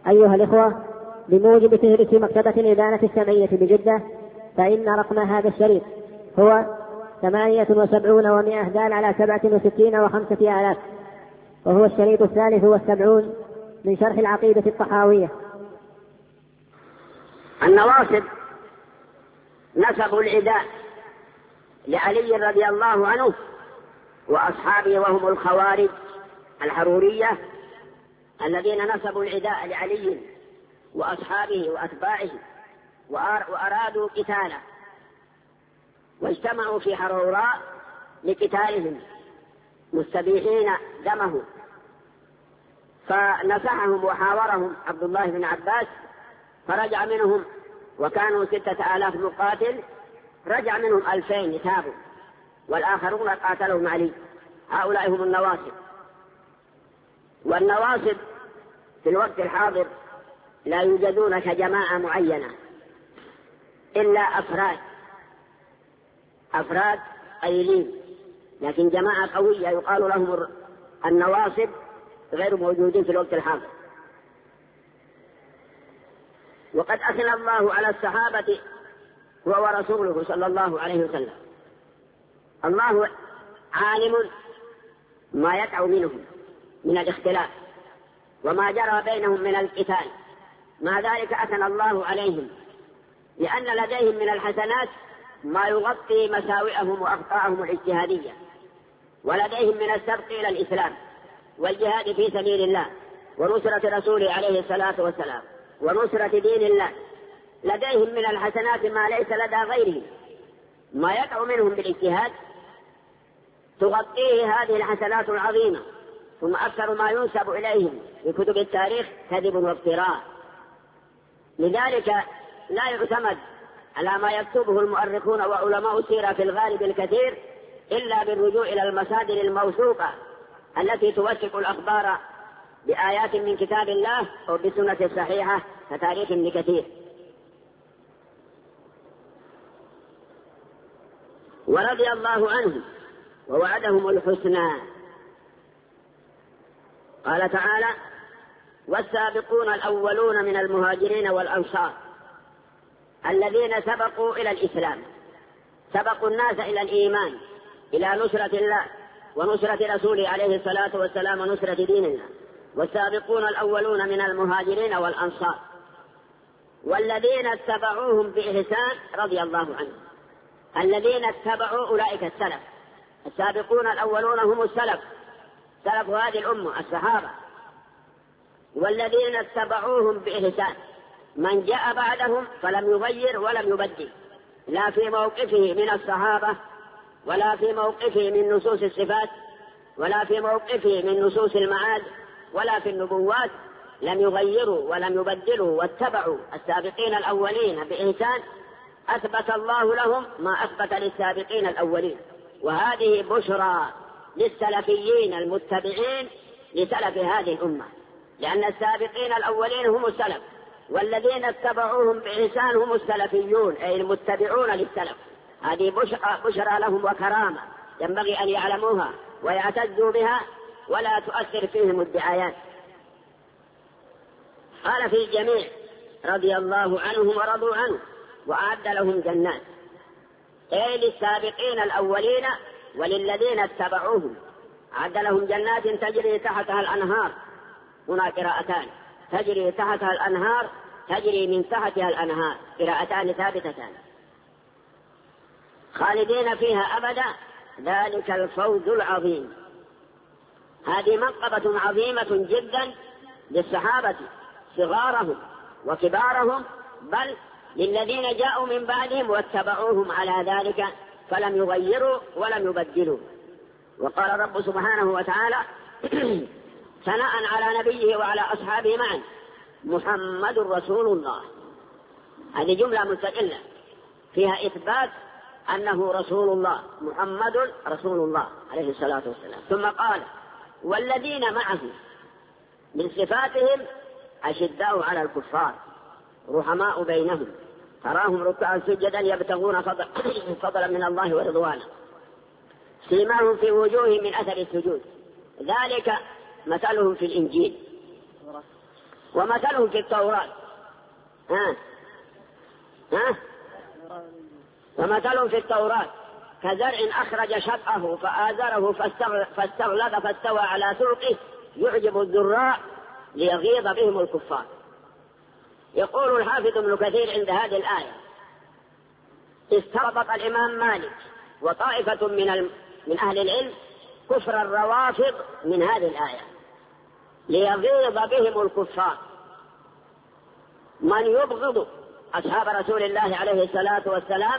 أيها الإخوة، بموجب فهرس مكتبة الإبانة السمعية بجدة، فإن رقم هذا الشريط هو 78 دال على 67 و5,000، وهو الشريط 73 من شرح العقيدة الطحاوية. النواصب نسبوا العداء لعلي رضي الله عنه وأصحابه، وهم الخوارج الحرورية الذين نسبوا العداء لعلي وأصحابه وأتباعه وأرادوا قتاله، واجتمعوا في حروراء لقتالهم مستبيحين دمه. فنصحهم وحاورهم عبد الله بن عباس فرجع منهم، وكانوا 6,000 مقاتل، رجع منهم 2,000 تابوا، والآخرون قاتلهم علي. هؤلاء هم النواصب. والنواصب في الوقت الحاضر لا يوجدون كجماعة معينة إلا أفراد قليلين، لكن جماعة قوية يقال لهم النواصب غير موجودين في الوقت الحاضر. وقد أثنى الله على الصحابة هو ورسوله صلى الله عليه وسلم. الله عالم ما يقع منهم من الاختلاف وما جرى بينهم من القتال، مع ذلك أثنى الله عليهم لأن لديهم من الحسنات ما يغطي مساوئهم وأخطاءهم الاجتهادية، ولديهم من السبق إلى الإسلام والجهاد في سبيل الله ونصرة رسوله عليه الصلاة والسلام ونصرة دين الله. لديهم من الحسنات ما ليس لدى غيرهم، ما يقع منهم بالاجتهاد تغطيه هذه الحسنات العظيمة. ثم أكثر ما ينسب إليهم في كتب التاريخ كذب وافتراء، لذلك لا يعتمد على ما يكتبه المؤرخون وعلماء السيرة في الغالب الكثير إلا بالرجوع إلى المصادر الموثوقة التي توثق الأخبار بآيات من كتاب الله أو بسنة الصحيحة كتاريخ ابن كثير. ورضي الله عنهم ووعدهم الحسنى. قال تعالى: والسابقون الأولون من المهاجرين والأنصار الذين سبقوا إلى الإسلام، سبقوا الناس إلى الإيمان، إلى نصرة الله ونصرة رسوله عليه الصلاة والسلام ونصرة دين الله. والسابقون الأولون من المهاجرين والأنصار والذين اتبعوهم بإحسان رضي الله عنهم. الذين اتبعوا أولئك السلف، السابقون الأولون هم السلف، سلف هذه الأمة الصحابة. والذين اتبعوهم بإحسان من جاء بعدهم فلم يغير ولم يبدل، لا في موقفه من الصحابة ولا في موقفه من نصوص الصفات ولا في موقفه من نصوص المعاد ولا في النبوات، لم يغيروا ولم يبدلوا واتبعوا السابقين الأولين بإحسان. أثبت الله لهم ما أثبت للسابقين الأولين، وهذه بشرى للسلفيين المتبعين لسلف هذه الأمة، لأن السابقين الأولين هم السلف، والذين اتبعوهم بإحسان هم السلفيون أي المتبعون للسلف. هذه بشرى لهم وكرامة ينبغي أن يعلموها ويعتزوا بها ولا تؤثر فيهم الدعايات. قال في الجميع رضي الله عنهم ورضوا عنه وأعد لهم جنات، أي للسابقين الأولين وللذين اتبعوهم أعد لهم جنات تجري تحتها الأنهار. هنا قراءتان: تجري تحتها الأنهار، تجري من تحتها الأنهار، قراءتان ثابتتان. خالدين فيها أبدا، ذلك الفوز العظيم. هذه منقبة عظيمة جدا للصحابة صغارهم وكبارهم، بل للذين جاءوا من بعدهم واتبعوهم على ذلك فلم يغيروا ولم يبدلوا. وقال رب سبحانه وتعالى ثناء على نبيه وعلى أصحابه معا: محمد رسول الله. هذه جملة مستقلة فيها إثبات أنه رسول الله، محمد رسول الله عليه الصلاة والسلام. ثم قال: والذين معه، من صفاتهم أشداء على الكفار رحماء بينهم تراهم ركعا سجدا يبتغون فضلا من الله ورضوانا سيماهم في وجوههم من أثر السجود ذلك مثلهم في الإنجيل ومثلهم في التوراة ومثلهم في التوراة كزرع أخرج شطأه فآزره فاستغلظ فاستوى على سوقه يعجب الزراع ليغيظ بهم الكفار. يقول الحافظ ابن كثير عند هذه الآية: استربط الإمام مالك وطائفة من أهل العلم كفر الروافض من هذه الآية ليغيظ بهم الكفار. من يبغض أصحاب رسول الله عليه الصلاة والسلام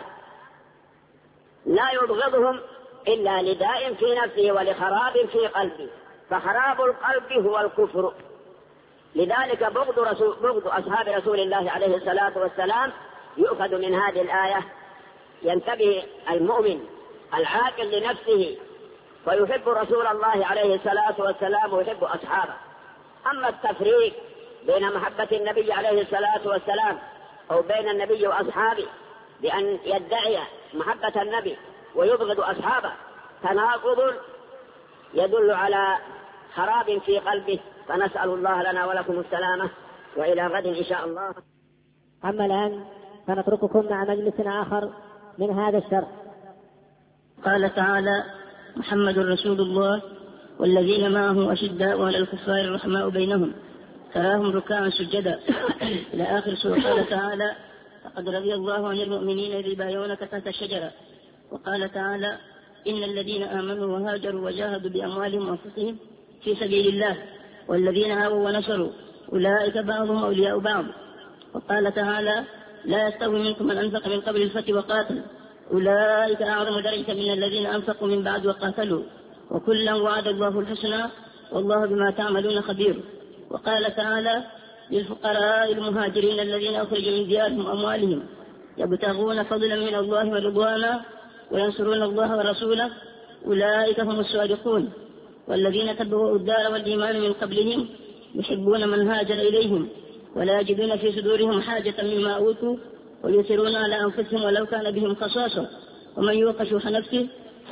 لا يبغضهم إلا لداء في نفسه ولخراب في قلبه، فخراب القلب هو الكفر. لذلك بغض أصحاب رسول الله عليه الصلاة والسلام يؤخذ من هذه الآية. ينتبه المؤمن العاقل لنفسه ويحب رسول الله عليه الصلاة والسلام ويحب أصحابه. أما التفريق بين محبة النبي عليه الصلاة والسلام أو بين النبي وأصحابه بأن يدعي محبة النبي ويبغض أصحابه تناقض يدل على خراب في قلبه، فنسأل الله لنا ولكم السلامة، وإلى غد إن شاء الله. أما الآن فنترككم مع مجلس آخر من هذا الشرح. قال تعالى: محمد رسول الله والذين معه أشداء على الكفار رحماء بينهم تراهم ركعا سجدا إلى آخر سورة. قال تعالى: لقد رضي الله عن المؤمنين إذ يبايعونك تحت الشجرة. وقال تعالى: إن الذين آمنوا وهاجروا وجاهدوا بأموالهم وأنفسهم في سبيل الله والذين آووا ونصروا أولئك بعضهم أولياء بعض. وقال تعالى: لا يستوي منكم من أنفق من قبل الفتح وقاتل أولئك أعظم درجة من الذين أنفقوا من بعد وقاتلوا وكلا وعد الله الحسنى والله بما تعملون خبير. وقال تعالى: للفقراء المهاجرين الذين أخرجوا من ديارهم وأموالهم يبتغون فضلا من الله ورضوانا وينصرون الله ورسوله أولئك هم الصادقون. والذين تبوأوا الدار والإيمان من قبلهم يحبون من هاجر إليهم ولا يجدون في صدورهم حاجة مما أوتوا ويؤثرون على أنفسهم ولو كان بهم خصاصة ومن يوق شح نفسه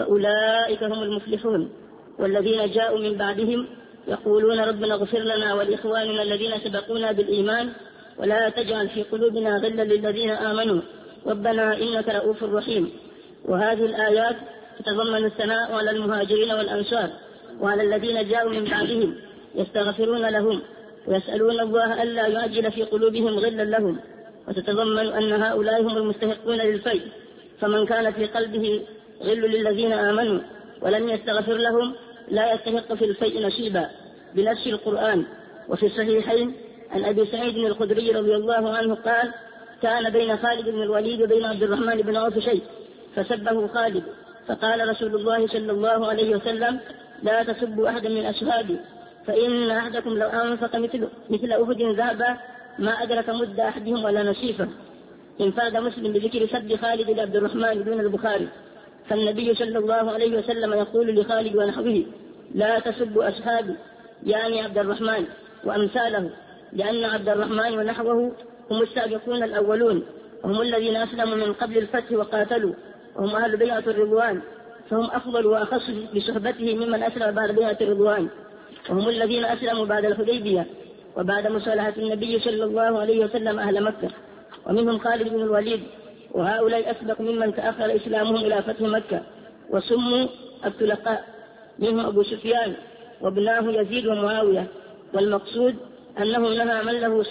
فأولئك هم المفلحون. والذين جاءوا من بعدهم يقولون ربنا اغفر لنا ولإخواننا الذين سبقونا بالإيمان ولا تجعل في قلوبنا غلا للذين آمنوا ربنا إنك رؤوف رحيم. وهذه الآيات تتضمن الثناء على المهاجرين والأنصار وعلى الذين جاءوا من بعدهم يستغفرون لهم ويسألون الله ألا يعجل في قلوبهم غلا لهم، وتتضمن أن هؤلاء هم المستحقون للفيء، فمن كان في قلبه غل للذين آمنوا ولم يستغفر لهم لا يستحق في الفيء نصيبا بنفس القرآن. وفي الصحيحين عن أبي سعيد الخدري رضي الله عنه قال: كان بين خالد بن الوليد وبين عبد الرحمن بن عوف شيء فسبه خالد فقال رسول الله صلى الله عليه وسلم: لا تسبوا أحدا من أصحابي فإن أحدكم لو أنفق مثل أحد ذهبا ما أدرك مد أحدهم ولا نصيفه. انفرد مسلم بذكر سب خالد لعبد الرحمن دون البخاري. فالنبي صلى الله عليه وسلم يقول لخالد ونحوه: لا تسبوا أصحابي، يعني عبد الرحمن وأمثاله، لأن عبد الرحمن ونحوه هم السابقون الأولون وهم الذين أسلموا من قبل الفتح وقاتلوا وهم أهل بيعة الرضوان، فهم أفضل وأخص بصحبته ممن أسلم بعد بيعة الرضوان، وهم الذين أسلموا بعد الحديبية وبعد مصالحة النبي صلى الله عليه وسلم أهل مكة، ومنهم خالد بن الوليد، وهؤلاء أسبق ممن تأخر إسلامهم إلى فتح مكة وسموا الطلقاء، منهم أبو سفيان وابناه يزيد ومعاوية. والمقصود أنه نهى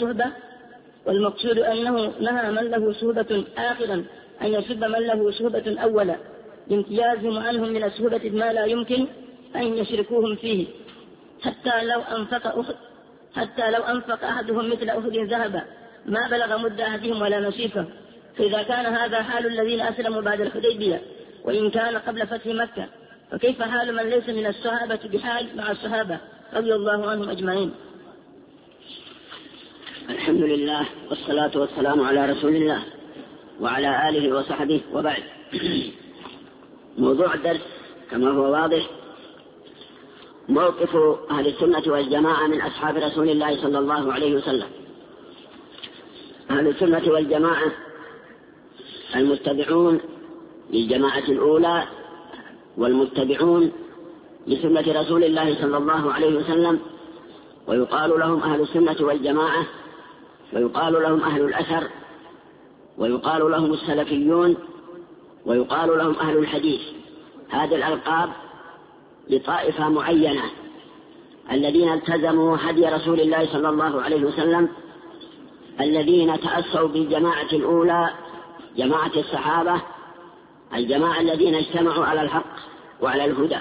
من له صحبة آخرا أن يسب من له صحبة أولا لامتيازهم عنهم من الصحبة ما لا يمكن أن يشركوهم فيه، حتى لو أنفق أحدهم مثل أحد ذهبا ما بلغ مد أحدهم ولا نصيفه. فإذا كان هذا حال الذين أسلموا بعد الحديبية وإن كان قبل فتح مكة، فكيف حال من ليس من الصحابة بحال مع الصحابة رضي الله عنهم أجمعين؟ الحمد لله والصلاة والسلام على رسول الله وعلى آله وصحبه، وبعد. موضوع الدرس كما هو واضح موقف أهل السنة والجماعة من أصحاب رسول الله صلى الله عليه وسلم. أهل السنة والجماعة المتبعون للجماعة الأولى والمتبعون لسنة رسول الله صلى الله عليه وسلم ويقال لهم أهل السنة والجماعة، ويقال لهم أهل الأثر، ويقال لهم السلفيون، ويقال لهم أهل الحديث. هذه الألقاب لطائفة معينة الذين التزموا هدي رسول الله صلى الله عليه وسلم، الذين تأسوا بالجماعة الأولى، جماعة الصحابة، الجماعة الذين اجتمعوا على الحق وعلى الهدى.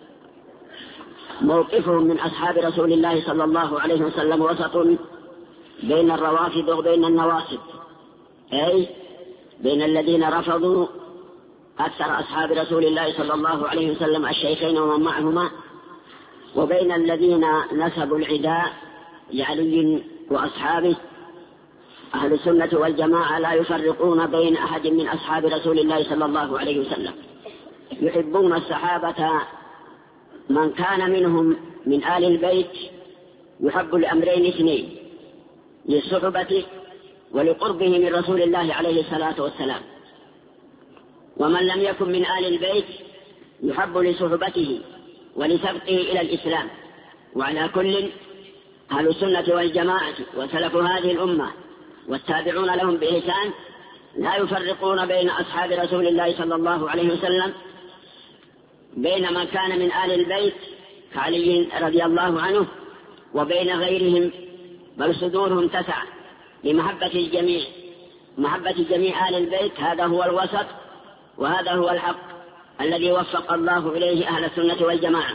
موقفهم من أصحاب رسول الله صلى الله عليه وسلم وسط بين الروافض وبين النواصب، أي بين الذين رفضوا أكثر أصحاب رسول الله صلى الله عليه وسلم الشيخين ومن معهما، وبين الذين نسبوا العداء لعلي وأصحابه. أهل السنة والجماعة لا يفرقون بين أحد من أصحاب رسول الله صلى الله عليه وسلم، يحبون الصحابة من كان منهم من آل البيت يحب لأمرين اثنين: للصحبة ولقربه من رسول الله عليه الصلاة والسلام. ومن لم يكن من آل البيت يحب لصحبته ولسبقه إلى الإسلام. وعلى كل، أهل السنة والجماعة وسلف هذه الأمة والتابعون لهم بإحسان لا يفرقون بين أصحاب رسول الله صلى الله عليه وسلم بين من كان من آل البيت كعلي رضي الله عنه وبين غيرهم، بل صدورهم تسع لمحبة الجميع، محبة جميع آل البيت. هذا هو الوسط، وهذا هو الحق الذي وفق الله إليه أهل السنة والجماعة.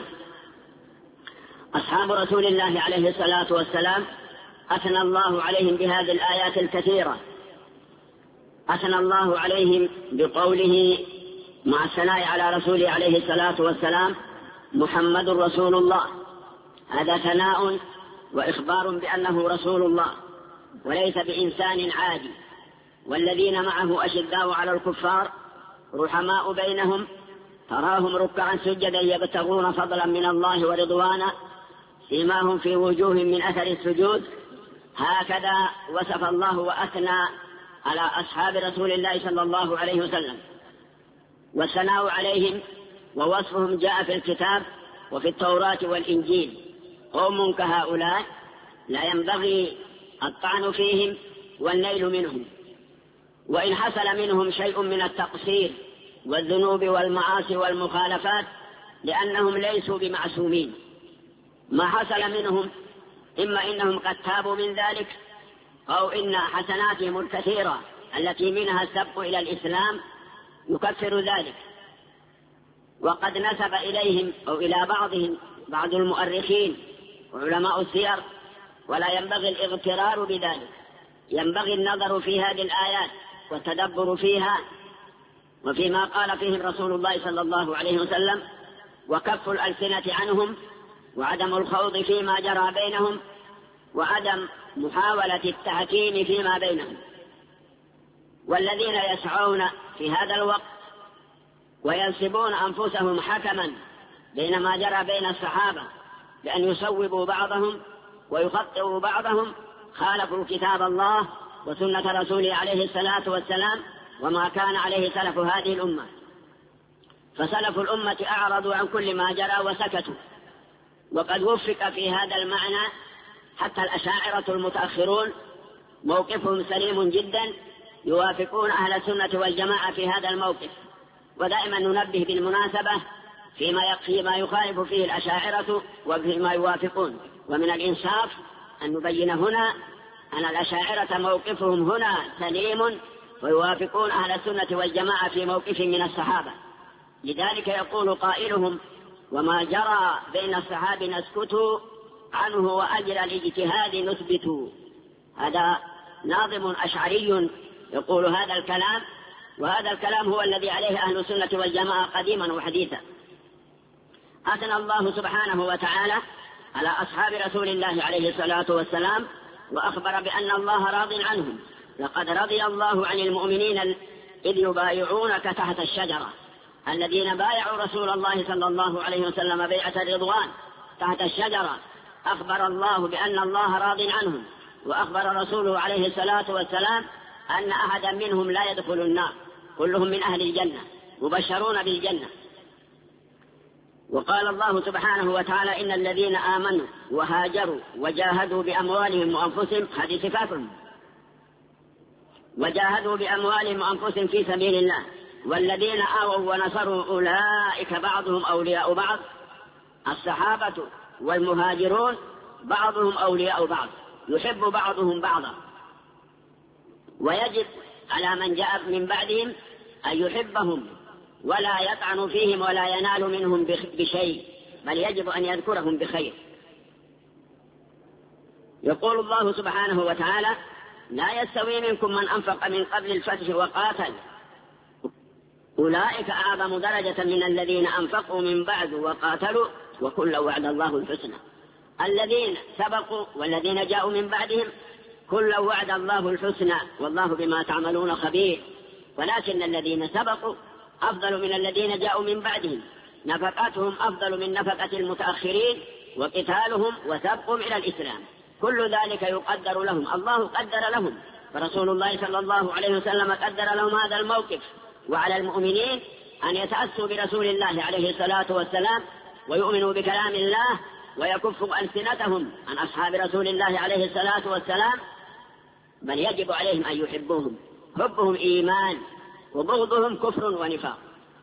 أصحاب رسول الله عليه الصلاة والسلام أثنى الله عليهم بهذه الآيات الكثيرة. أثنى الله عليهم بقوله مع الثناء على رسوله عليه الصلاة والسلام: محمد رسول الله. هذا ثناء وإخبار بأنه رسول الله وليس بإنسان عادي. والذين معه أشداء على الكفار رحماء بينهم، تراهم ركعا سجدا يبتغون فضلا من الله ورضوانا، سيماهم في وجوههم من أثر السجود. هكذا وصف الله وأثنى على أصحاب رسول الله صلى الله عليه وسلم. والثناء عليهم ووصفهم جاء في الكتاب وفي التوراة والإنجيل. قوم كهؤلاء لا ينبغي الطعن فيهم والنيل منهم، وإن حصل منهم شيء من التقصير والذنوب والمعاصي والمخالفات لأنهم ليسوا بمعصومين. ما حصل منهم إما إنهم قد تابوا من ذلك، أو إن حسناتهم الكثيرة التي منها السبق إلى الإسلام يكفر ذلك. وقد نسب إليهم أو إلى بعضهم بعض المؤرخين وعلماء السير، ولا ينبغي الاغترار بذلك. ينبغي النظر في هذه الآيات والتدبر فيها وفيما قال فيهم رسول الله صلى الله عليه وسلم، وكف الألسنة عنهم، وعدم الخوض فيما جرى بينهم، وعدم محاولة التحكيم فيما بينهم. والذين يسعون في هذا الوقت وينسبون أنفسهم حكما بين ما جرى بين الصحابة بأن يصوبوا بعضهم ويخطئوا بعضهم خالفوا كتاب الله وسنة رسوله عليه الصلاة والسلام وما كان عليه سلف هذه الأمة. فسلف الأمة أعرضوا عن كل ما جرى وسكتوا. وقد وفق في هذا المعنى حتى الأشاعرة المتأخرون موقفهم سليم جدا، يوافقون أهل السنة والجماعة في هذا الموقف. ودائما ننبه بالمناسبة فيما يخالف فيه الأشاعرة وفيما يوافقون. ومن الإنصاف أن نبين هنا أن الأشاعرة موقفهم هنا سليم، ويوافقون أهل السنة والجماعة في موقف من الصحابة. لذلك يقول قائلهم: وما جرى بين الصحابة نسكت عنه وأجر الاجتهاد نثبت. هذا ناظم أشعري يقول هذا الكلام، وهذا الكلام هو الذي عليه أهل السنة والجماعة قديما وحديثا. أثنى الله سبحانه وتعالى على أصحاب رسول الله عليه الصلاة والسلام، وأخبر بأن الله راض عنهم. لقد رضي الله عن المؤمنين إذ يبايعونك تحت الشجرة. الذين بايعوا رسول الله صلى الله عليه وسلم بيعة الرضوان تحت الشجرة، أخبر الله بأن الله راض عنهم، وأخبر رسوله عليه الصلاة والسلام أن أحدا منهم لا يدخل النار، كلهم من أهل الجنة مبشرون بالجنة. وقال الله سبحانه وتعالى إن الذين آمنوا وهاجروا وجاهدوا بأموالهم وأنفسهم، هذه صفاتهم، وجاهدوا بأموالهم وأنفسهم في سبيل الله، والذين آووا ونصروا أولئك بعضهم أولياء بعض. الصحابة والمهاجرون بعضهم أولياء بعض، يحب بعضهم بعضا، ويجب على من جاء من بعدهم أن يحبهم ولا يطعن فيهم ولا ينال منهم بشيء، بل يجب أن يذكرهم بخير. يقول الله سبحانه وتعالى: لا يستوي منكم من أنفق من قبل الفتح وقاتل أولئك أعظم درجة من الذين أنفقوا من بعد وقاتلوا وكلا وعد الله الحسنى. الذين سبقوا والذين جاءوا من بعدهم كلا وعد الله الحسنى والله بما تعملون خبير، ولكن الذين سبقوا أفضل من الذين جاءوا من بعدهم، نفقاتهم أفضل من نفقة المتأخرين، وقتالهم وسبقهم إلى الإسلام، كل ذلك يقدر لهم، الله قدر لهم، فرسول الله صلى الله عليه وسلم قدر لهم هذا الموقف. وعلى المؤمنين أن يتأسوا برسول الله عليه الصلاة والسلام ويؤمنوا بكلام الله ويكفوا ألسنتهم عن أصحاب رسول الله عليه الصلاة والسلام، بل يجب عليهم أن يحبوهم، حبهم إيمان وبغضهم كفر ونفاق،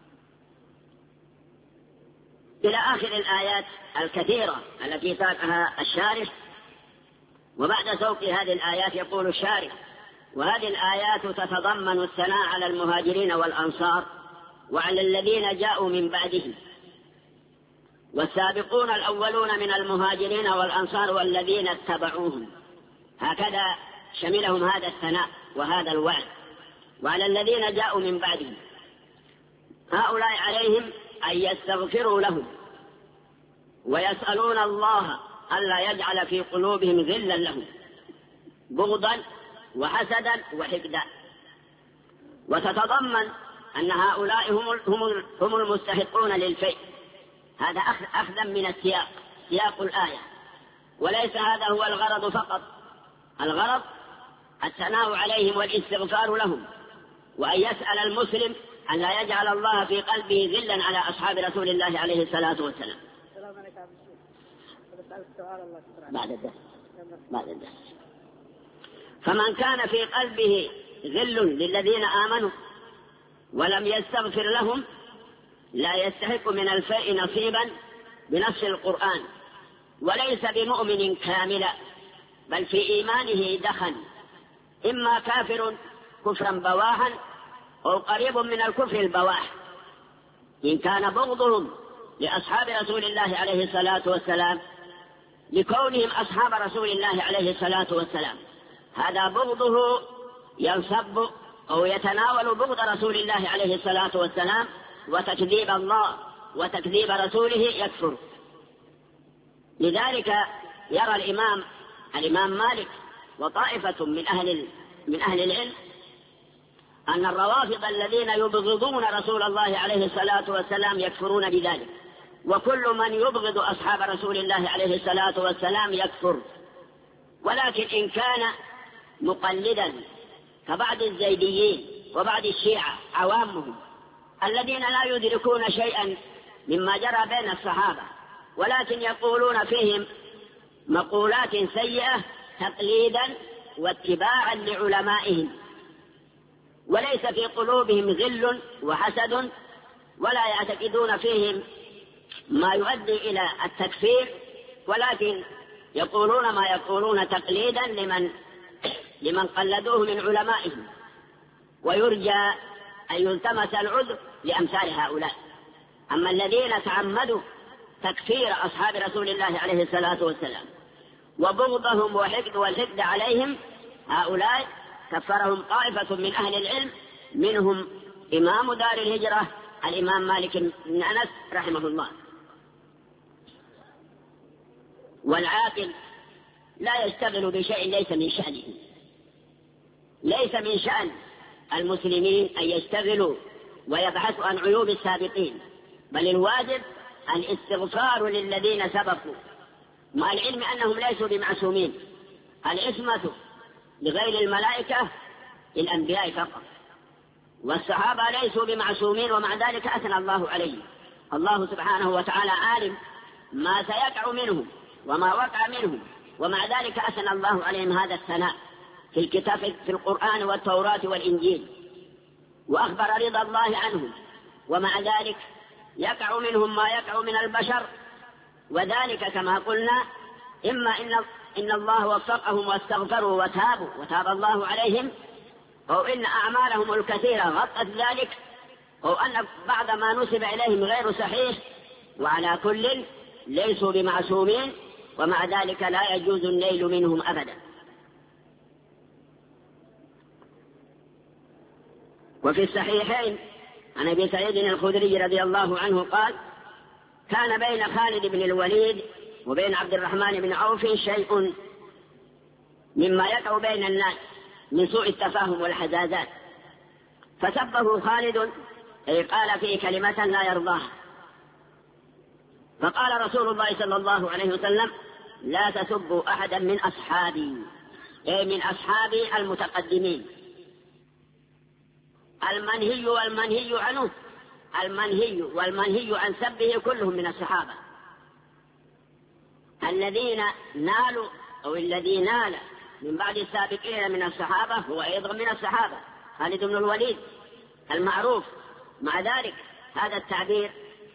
إلى آخر الآيات الكثيرة التي ساقها الشارح. وبعد سوق هذه الآيات يقول الشارح: وهذه الآيات تتضمن الثناء على المهاجرين والأنصار وعلى الذين جاءوا من بعدهم، والسابقون الأولون من المهاجرين والأنصار والذين اتبعوهم، هكذا شملهم هذا الثناء وهذا الوعد. وعلى الذين جاءوا من بعدهم، هؤلاء عليهم أن يستغفروا لهم ويسألون الله ألا يجعل في قلوبهم غلا لهم بغضا وحسدا وحقدا. وتتضمن أن هؤلاء هم المستحقون للفيء، هذا أخذا من السياق، سياق الآية، وليس هذا هو الغرض فقط، الغرض الثناء عليهم والاستغفار لهم، وأن يسأل المسلم أن لا يجعل الله في قلبه غلا على أصحاب رسول الله عليه الصلاة والسلام. بعد الدرس. فمن كان في قلبه غل للذين آمنوا ولم يستغفر لهم لا يستحق من الفيء نصيبا بنص القرآن، وليس بمؤمن كاملا، بل في إيمانه دخن، إما كافر كفرا بواحا أو قريب من الكفر البواح، إن كان بغضهم لأصحاب رسول الله عليه الصلاة والسلام لكونهم أصحاب رسول الله عليه الصلاة والسلام، هذا بغضه ينصب أو يتناول بغض رسول الله عليه الصلاة والسلام وتكذيب الله وتكذيب رسوله يكفر. لذلك يرى الإمام مالك وطائفة من أهل العلم أن الروافض الذين يبغضون رسول الله عليه الصلاة والسلام يكفرون بذلك، وكل من يبغض أصحاب رسول الله عليه الصلاة والسلام يكفر. ولكن إن كان مقلدا كبعض الزيديين وبعض الشيعة عوامهم الذين لا يدركون شيئا مما جرى بين الصحابة، ولكن يقولون فيهم مقولات سيئة تقليدا واتباعا لعلمائهم، وليس في قلوبهم غل وحسد، ولا يعتقدون فيهم ما يؤدي إلى التكفير، ولكن يقولون ما يقولون تقليدا لمن قلدوه من علمائهم، ويرجى أن يلتمس العذر لأمثال هؤلاء. أما الذين تعمدوا تكفير أصحاب رسول الله عليه الصلاة والسلام وبغضهم والحقد عليهم، هؤلاء كفرهم طائفة من أهل العلم، منهم إمام دار الهجرة الإمام مالك بن أنس رحمه الله. والعاقل لا يشتغل بشيء ليس من شأنه، ليس من شأن المسلمين أن يشتغلوا ويبحثوا عن عيوب السابقين، بل الواجب الاستغفار للذين سبقوا، مع العلم أنهم ليسوا بمعصومين. العصمة لغير الملائكة للأنبياء فقط، والصحابة ليسوا بمعصومين، ومع ذلك أثنى الله عليهم. الله سبحانه وتعالى عالم ما سيقع منهم وما وقع منهم، ومع ذلك أثنى الله عليهم هذا الثناء في الكتاب في القرآن والتوراة والإنجيل، وأخبر رضا الله عنهم، ومع ذلك يقع منهم ما يقع من البشر، وذلك كما قلنا إما إن الله وفقهم واستغفروا وتابوا وتاب الله عليهم، أو إن أعمالهم الكثيرة غطت ذلك، أو أن بعض ما نسب إليهم غير صحيح، وعلى كل ليسوا بمعصومين، ومع ذلك لا يجوز النيل منهم أبدا. وفي الصحيحين عن أبي سعيد الخدري رضي الله عنه قال: كان بين خالد بن الوليد وبين عبد الرحمن بن عوف شيء مما يقع بين الناس من سوء التفاهم والحزازات، فسبه خالد، أي قال فيه كلمة لا يرضاها، فقال رسول الله صلى الله عليه وسلم: لا تسبوا أحدا من أصحابي، أي من أصحابي المتقدمين. المنهي والمنهي عنه، المنهي والمنهي عن سبه كلهم من الصحابة. الذين نالوا أو الذي نال من بعد السابقين من الصحابة هو أيضا من الصحابة، خالد بن الوليد المعروف. مع ذلك هذا التعبير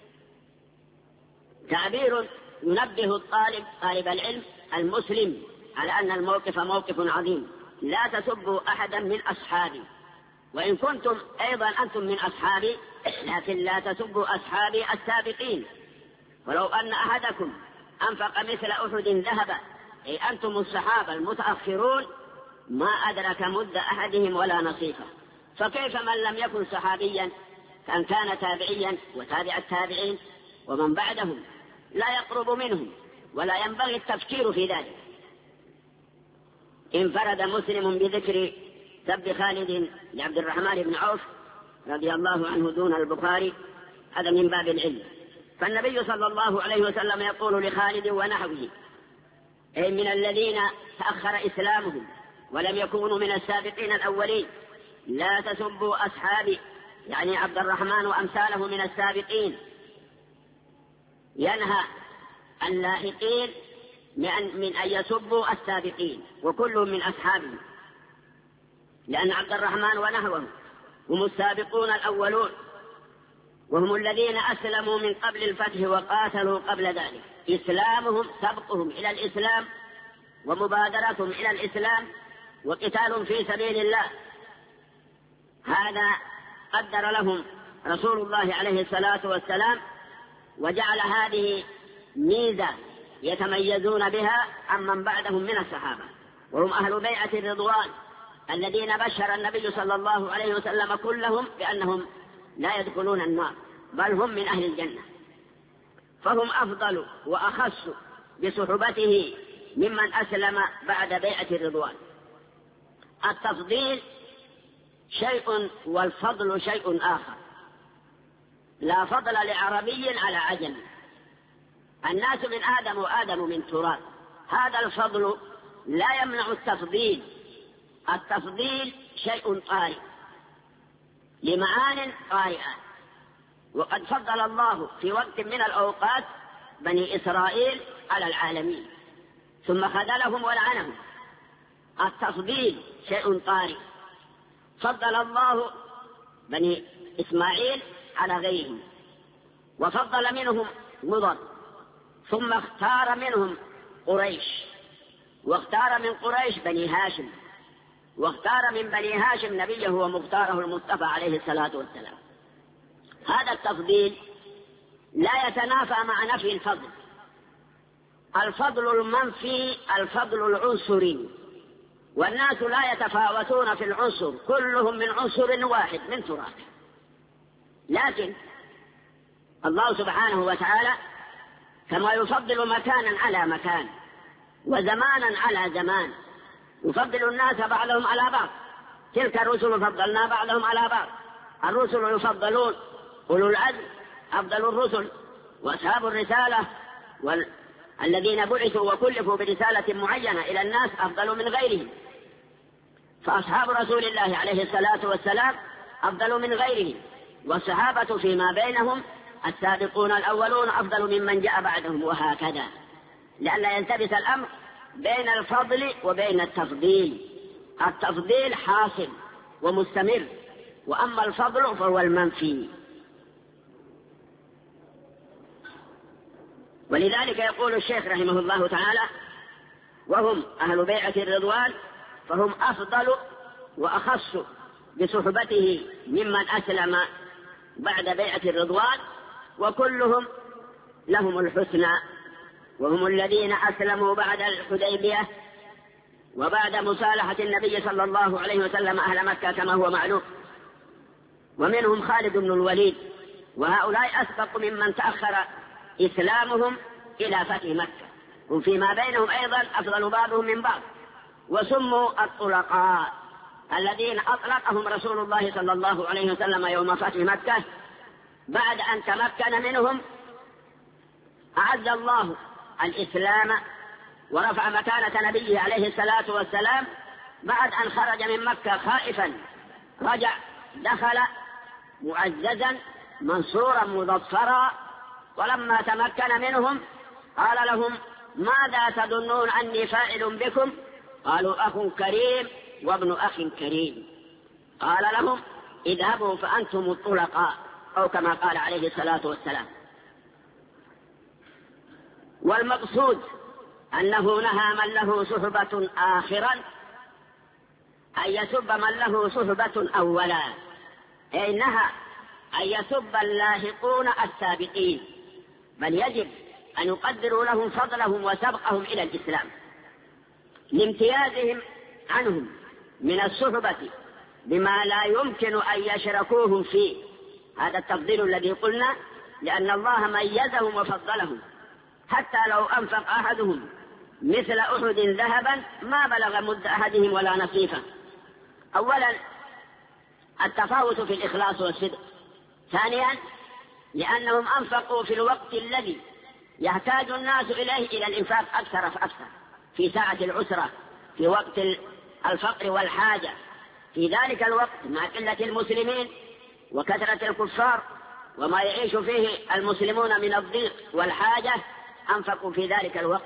تعبير ينبه طالب العلم المسلم على أن الموقف موقف عظيم. لا تسبوا أحدا من أصحابي، وإن كنتم أيضا أنتم من أصحابي، لكن لا تسبوا أصحابي السابقين. ولو أن أحدكم أنفق مثل أحد ذهبا، أي أنتم الصحابة المتأخرون، ما أدرك مد أحدهم ولا نصيفه، فكيف من لم يكن صحابيا كان تابعيا وتابع التابعين ومن بعدهم لا يقرب منهم، ولا ينبغي التفكير في ذلك. انفرد مسلم بذكر سب خالد لعبد الرحمن بن عوف رضي الله عنه دون البخاري، هذا من باب العلم. فالنبي صلى الله عليه وسلم يقول لخالد ونحوه، أي من الذين تأخر إسلامهم ولم يكونوا من السابقين الأولين: لا تسبوا أصحابي، يعني عبد الرحمن وأمثاله من السابقين. ينهى اللاحقين من أن يسبوا السابقين، وكلهم من أصحابه، لأن عبد الرحمن ونحوه هم السابقون الأولون، وهم الذين أسلموا من قبل الفتح وقاتلوا قبل ذلك. إسلامهم سبقهم إلى الإسلام ومبادرتهم إلى الإسلام وقتال في سبيل الله، هذا قدر لهم رسول الله عليه الصلاة والسلام، وجعل هذه ميزة يتميزون بها عمن بعدهم من الصحابة، وهم أهل بيعة الرضوان الذين بشر النبي صلى الله عليه وسلم كلهم بأنهم لا يدخلون النار، بل هم من أهل الجنة، فهم أفضل وأخص بصحبته ممن أسلم بعد بيعة الرضوان. التفضيل شيء والفضل شيء آخر، لا فضل لعربي على عجمي، الناس من آدم وآدم من تراب. هذا الفضل لا يمنع التفضيل، التفضيل شيء طارئ لمعان طارئة، وقد فضل الله في وقت من الأوقات بني إسرائيل على العالمين ثم خذلهم ولعنهم. التفضيل شيء طارئ، فضل الله بني إسماعيل على غيرهم، وفضل منهم مضر، ثم اختار منهم قريش، واختار من قريش بني هاشم، واختار من بني هاشم نبيه ومختاره المصطفى عليه الصلاة والسلام. هذا التفضيل لا يتنافى مع نفي الفضل. الفضل المنفي الفضل العنصري، والناس لا يتفاوتون في العنصر، كلهم من عنصر واحد من تراب، لكن الله سبحانه وتعالى كما يفضل مكانا على مكان وزمانا على زمان، يفضل الناس بعضهم على بعض. تلك الرسل فضلنا بعضهم على بعض، الرسل يفضلون، أولو العزم أفضل الرسل، وأصحاب الرسالة الذين بعثوا وكلفوا برسالة معينة إلى الناس أفضل من غيرهم، فأصحاب رسول الله عليه الصلاة والسلام أفضل من غيرهم، والصحابة فيما بينهم السابقون الأولون أفضل ممن جاء بعدهم، وهكذا، لئلا يلتبس الأمر بين الفضل وبين التفضيل. التفضيل حاصل ومستمر، وأما الفضل فهو المنفي. ولذلك يقول الشيخ رحمه الله تعالى: وهم أهل بيعة الرضوان فهم أفضل وأخص بصحبته ممن أسلم بعد بيعة الرضوان، وكلهم لهم الحسنى، وهم الذين أسلموا بعد الحديبية وبعد مصالحة النبي صلى الله عليه وسلم أهل مكة كما هو معلوم، ومنهم خالد بن الوليد، وهؤلاء أسبق ممن تأخر إسلامهم إلى فتح مكة، وفيما بينهم أيضا أفضل بعضهم من بعض، وسموا الطلقاء الذين أطلقهم رسول الله صلى الله عليه وسلم يوم فتح مكة بعد أن تمكن منهم. أعز الله الإسلام ورفع مكانة نبيه عليه الصلاة والسلام بعد أن خرج من مكة خائفا، رجع دخل معززا منصورا مظفرا، ولما تمكن منهم قال لهم: ماذا تظنون أني فاعل بكم؟ قالوا: أخ كريم وابن أخ كريم. قال لهم: اذهبوا فأنتم الطلقاء، أو كما قال عليه الصلاة والسلام. والمقصود أنه نهى من له صحبة آخرا أن يسب من له صحبة أولا، أي نهى أن يسب اللاحقون السابقين، بل يجب أن يقدروا لهم فضلهم وسبقهم إلى الإسلام لامتيازهم عنهم من الصحبة بما لا يمكن أن يشركوهم فيه. هذا التفضيل الذي قلنا، لأن الله ميزهم وفضلهم، حتى لو أنفق أحدهم مثل أحد ذهبا ما بلغ مد أحدهم ولا نصيفه. أولا التفاوت في الإخلاص والصدق، ثانيا لأنهم أنفقوا في الوقت الذي يحتاج الناس إليه إلى الإنفاق أكثر فأكثر، في ساعة العسرة، في وقت الفقر والحاجة، في ذلك الوقت مع قلة المسلمين وكثرة الكفار وما يعيش فيه المسلمون من الضيق والحاجة، أنفقوا في ذلك الوقت.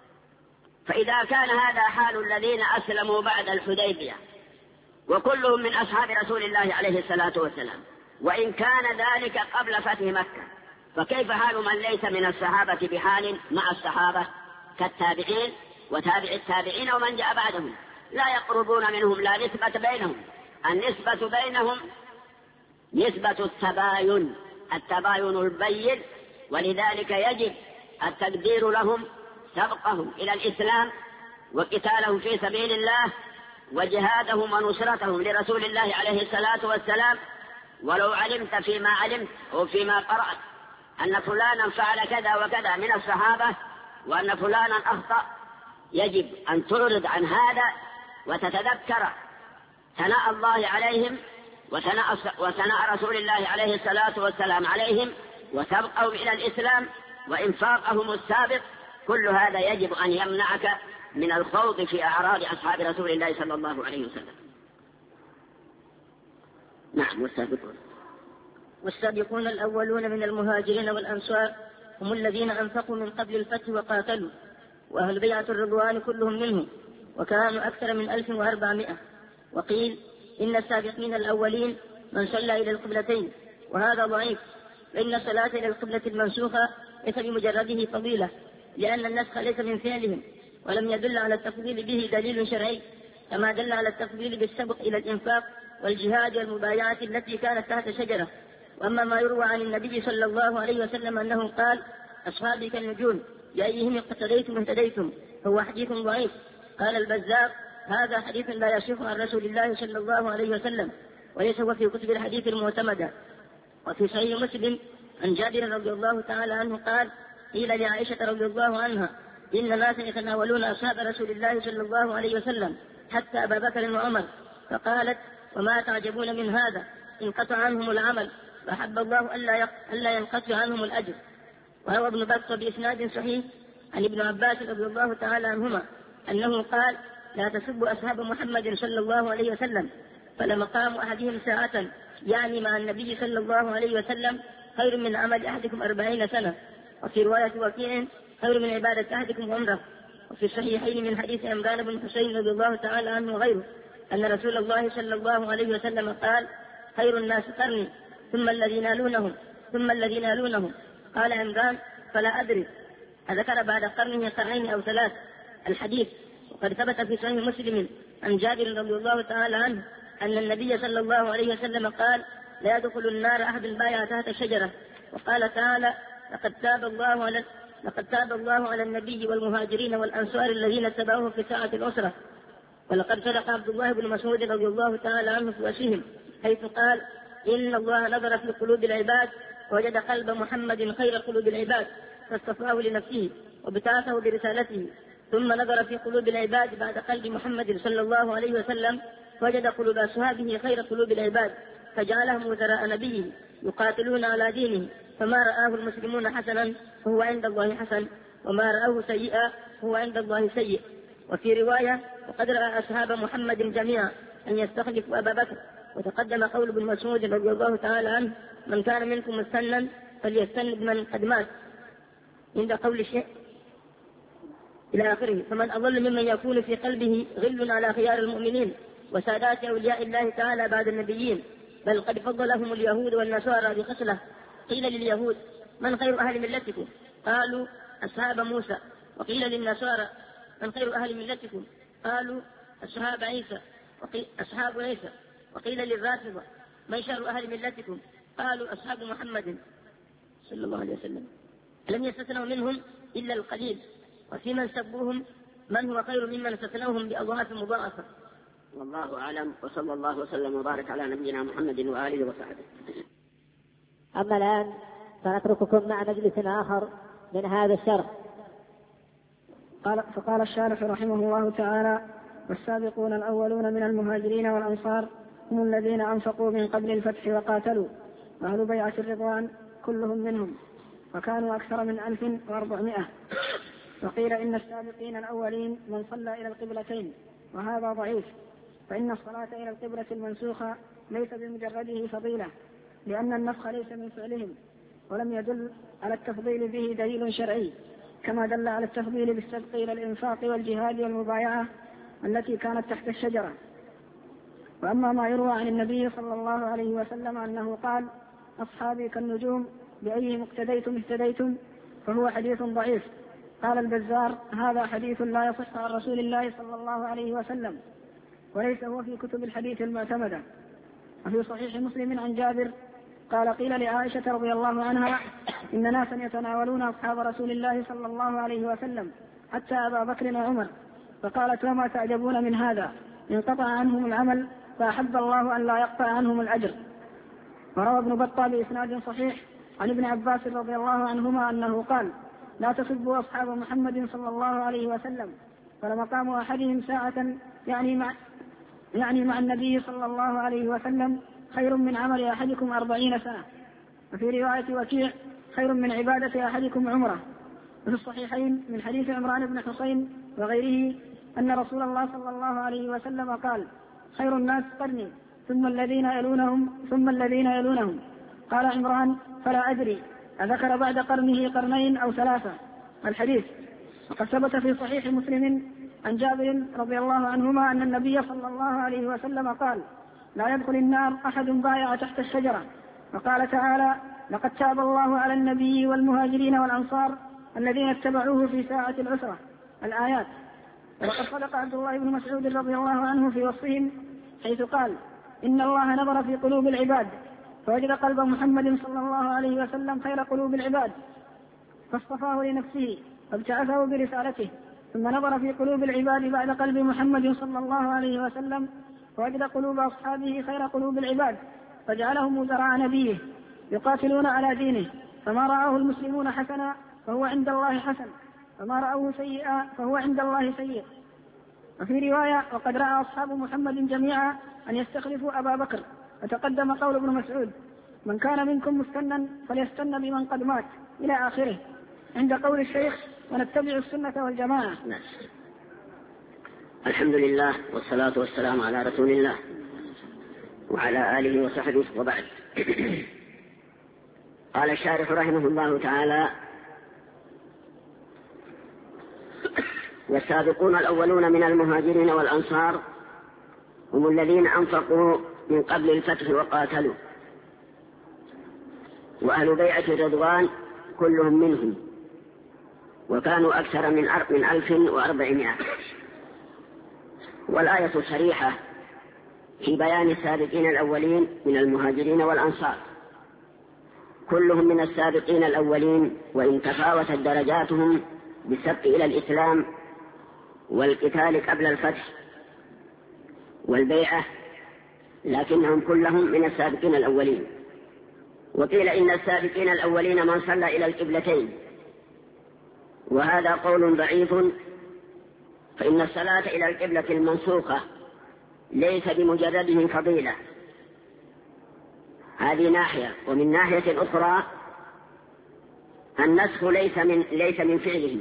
فإذا كان هذا حال الذين أسلموا بعد الحديبية وكلهم من أصحاب رسول الله عليه الصلاة والسلام، وإن كان ذلك قبل فتح مكة، فكيف حال من ليس من الصحابة بحال مع الصحابة كالتابعين وتابع التابعين ومن جاء بعدهم؟ لا يقربون منهم، لا نسبة بينهم. النسبة بينهم نسبة التباين البين، ولذلك يجب التقدير لهم سبقهم إلى الإسلام وقتالهم في سبيل الله وجهادهم ونصرتهم لرسول الله عليه الصلاة والسلام. ولو علمت فيما علمت وفيما قرأت أن فلانا فعل كذا وكذا من الصحابة وأن فلانا أخطأ، يجب أن تعرض عن هذا وتتذكر ثناء الله عليهم وثناء رسول الله عليه الصلاة والسلام عليهم وسبقهم إلى الإسلام وإنفاقهم السابق. كل هذا يجب أن يمنعك من الخوض في أعراض أصحاب رسول الله صلى الله عليه وسلم. نعم. والسابقون الأولون من المهاجرين والأنصار هم الذين أنفقوا من قبل الفتح وقاتلوا، وأهل بيعة الرضوان كلهم منهم، وكانوا أكثر من 1400. وقيل إن السابقين الأولين من صلى إلى القبلتين، وهذا ضعيف، فإن الصلاة إلى القبلة المنسوخة ليس بمجرده فضيلة، لأن النسخ ليس من فعلهم، ولم يدل على التفضيل به دليل شرعي، كما دل على التفضيل بالسبق إلى الإنفاق والجهاد والمبايعة التي كانت تحت شجرة. وأما ما يروى عن النبي صلى الله عليه وسلم أنه قال: أصحابي كالنجوم بأيهم اقتديتم اهتديتم، هو حديث ضعيف. قال البزار: هذا حديث لا يصح عن رسول الله صلى الله عليه وسلم، وليس هو في كتب الحديث المعتمدة. وفي صحيح مسلم عن جابر رضي الله تعالى عنه قال: قيل لعائشة رضي الله عنها: إن ناسا يتناولون أصحاب رسول الله صلى الله عليه وسلم حتى أبا بكر وعمر، فقالت: وما تعجبون من هذا؟ انقطع عنهم العمل، فأحب الله ألا ينقطع عنهم الأجر. وروى ابن بكر بإسناد صحيح عن ابن عباس رضي الله تعالى عنهما أنه قال: لا تسبوا أصحاب محمد صلى الله عليه وسلم، فلمقام أحدهم ساعة يعني مع النبي صلى الله عليه وسلم خير من عمل أحدكم 40 سنة. وفي رواية وكيع خير من عبادة أحدكم عمره. وفي الصحيحين من حديث عمران بن حسين رضي الله تعالى عنه وغيره أن رسول الله صلى الله عليه وسلم قال: خير الناس قرني ثم الذين يلونهم ثم الذين يلونهم. قال عمران: فلا أدري أذكر بعد قرنه قرنين أو 3 الحديث. وقد ثبت في صحيح مسلم عن جابر رضي الله تعالى عنه أن النبي صلى الله عليه وسلم قال: لا يدخل النار أحد بايع تحت شجرة. وقال تعالى: لقد تاب الله على النبي والمهاجرين والأنصار الذين اتبعوه في ساعة العسرة. ولقد صدق عبد الله بن مسعود رضي الله تعالى عنه في وصفهم حيث قال: إن الله نظر في قلوب العباد ووجد قلب محمد خير قلوب العباد فاصطفاه لنفسه وابتعثه برسالته. ثم نظر في قلوب العباد بعد قلب محمد صلى الله عليه وسلم وجد قلوب أصحابه خير قلوب العباد فجعلهم وزراء نبيه يقاتلون على دينه. فما رآه المسلمون حسنا فهو عند الله حسن وما رآه سيئا فهو عند الله سيء. وفي رواية: وقد رأى أصحاب محمد جميعا أن يستخلفوا أبا بكر. وتقدم قول ابن مسعود رضي الله تعالى عنه: من كان منكم مستنا فليستن بمن قد مات، عند قول الشيء إلى آخره. فمن أضل ممن يكون في قلبه غل على خيار المؤمنين وسادات أولياء الله تعالى بعد النبيين، بل قد فضلهم اليهود والنصارى بخصلة. قيل لليهود: من خير أهل ملتكم؟ قالوا: أصحاب موسى. وقيل للنصارى: من خير أهل ملتكم؟ قالوا: أصحاب عيسى. وقيل للرافضة: من شر أهل ملتكم؟ قالوا: أصحاب محمد صلى الله عليه وسلم. لم يستثنوا منهم إلا القليل. وفي من سبوهم من هو خير ممن استثنوهم بأضعاف مضاعفة. والله أعلم، وصلى الله وسلم وبارك على نبينا محمد وآله وصحبه. أما الآن سنترككم مع مجلس آخر من هذا الشرح. فقال الشارح رحمه الله تعالى: والسابقون الأولون من المهاجرين والأنصار هم الذين أنفقوا من قبل الفتح وقاتلوا، وأهل بيعة الرضوان كلهم منهم، وكانوا أكثر من 1400. وقيل إن السابقين الأولين من صلى إلى القبلتين، وهذا ضعيف، فإن الصلاة إلى القبلة المنسوخة ليس بمجرده فضيلة، لأن النسخ ليس من فعلهم، ولم يدل على التفضيل به دليل شرعي، كما دل على التفضيل بالسبق إلى الإنفاق والجهاد والمبايعة التي كانت تحت الشجرة. وأما ما يروى عن النبي صلى الله عليه وسلم أنه قال: أصحابي كالنجوم بأيهم اقتديتم اهتديتم، فهو حديث ضعيف. قال البزار: هذا حديث لا يصح عن رسول الله صلى الله عليه وسلم، وليس هو في كتب الحديث المعتمدة. وفي صحيح مسلم عن جابر قال: قيل لعائشة رضي الله عنها: إن ناسا يتناولون أصحاب رسول الله صلى الله عليه وسلم حتى أبا بكر وعمر، فقالت: وما تعجبون من هذا؟ انقطع عنهم العمل فأحب الله أن لا يقطع عنهم الأجر. وروى ابن بطال بإسناد صحيح عن ابن عباس رضي الله عنهما أنه قال: لا تسبوا أصحاب محمد صلى الله عليه وسلم، فلمقام أحدهم ساعة يعني مع النبي صلى الله عليه وسلم خير من عمل أحدكم 40 سنة. وفي رواية وكيع: خير من عبادة أحدكم عمره. وفي الصحيحين من حديث عمران بن حسين وغيره أن رسول الله صلى الله عليه وسلم قال: خير الناس قرني ثم الذين يلونهم ثم الذين يلونهم. قال عمران: فلا أدري أذكر بعد قرنه قرنين أو 3 الحديث. وقد ثبت في صحيح مسلم عن جابر رضي الله عنهما أن النبي صلى الله عليه وسلم قال: لا يدخل النار أحد بايع تحت الشجرة. وقال تعالى: لقد تاب الله على النبي والمهاجرين والأنصار الذين اتبعوه في ساعة العسرة الآيات. وقد صدق عبد الله بن مسعود رضي الله عنه في وصفهم حيث قال: إن الله نظر في قلوب العباد فوجد قلب محمد صلى الله عليه وسلم خير قلوب العباد فاصطفاه لنفسه وابتعثه برسالته. ثم نظر في قلوب العباد بعد قلب محمد صلى الله عليه وسلم فوجد قلوب أصحابه خير قلوب العباد فجعلهم وزراء نبيه يقاتلون على دينه. فما رآه المسلمون حسنا فهو عند الله حسن، وما رأوه سيئا فهو عند الله سيء. وفي رواية: وقد رأى أصحاب محمد جميعا أن يستخلفوا أبا بكر. وتقدم قول ابن مسعود: من كان منكم مستنا فليستن بمن قد مات، إلى آخره، عند قول الشيخ: ونتبع السنة والجماعة. الحمد لله والصلاة والسلام على رسول الله وعلى آله وصحبه وبعد. قال الشارح رحمه الله تعالى: والسابقون الأولون من المهاجرين والأنصار هم الذين أنفقوا من قبل الفتح وقاتلوا، وأهل بيعة الرضوان كلهم منهم، وكانوا أكثر من 1400. والآية صريحة في بيان السابقين الأولين من المهاجرين والأنصار، كلهم من السابقين الأولين، وإن تفاوتت درجاتهم بالسبق إلى الإسلام والقتال قبل الفتح والبيعة، لكنهم كلهم من السابقين الأولين. وقيل إن السابقين الأولين من صلى إلى القبلتين، وهذا قول ضعيف، فإن الصلاة إلى القبلة المنسوخة ليس بمجرده فضيلة، هذه ناحية. ومن ناحية أخرى النسخ ليس من فعله،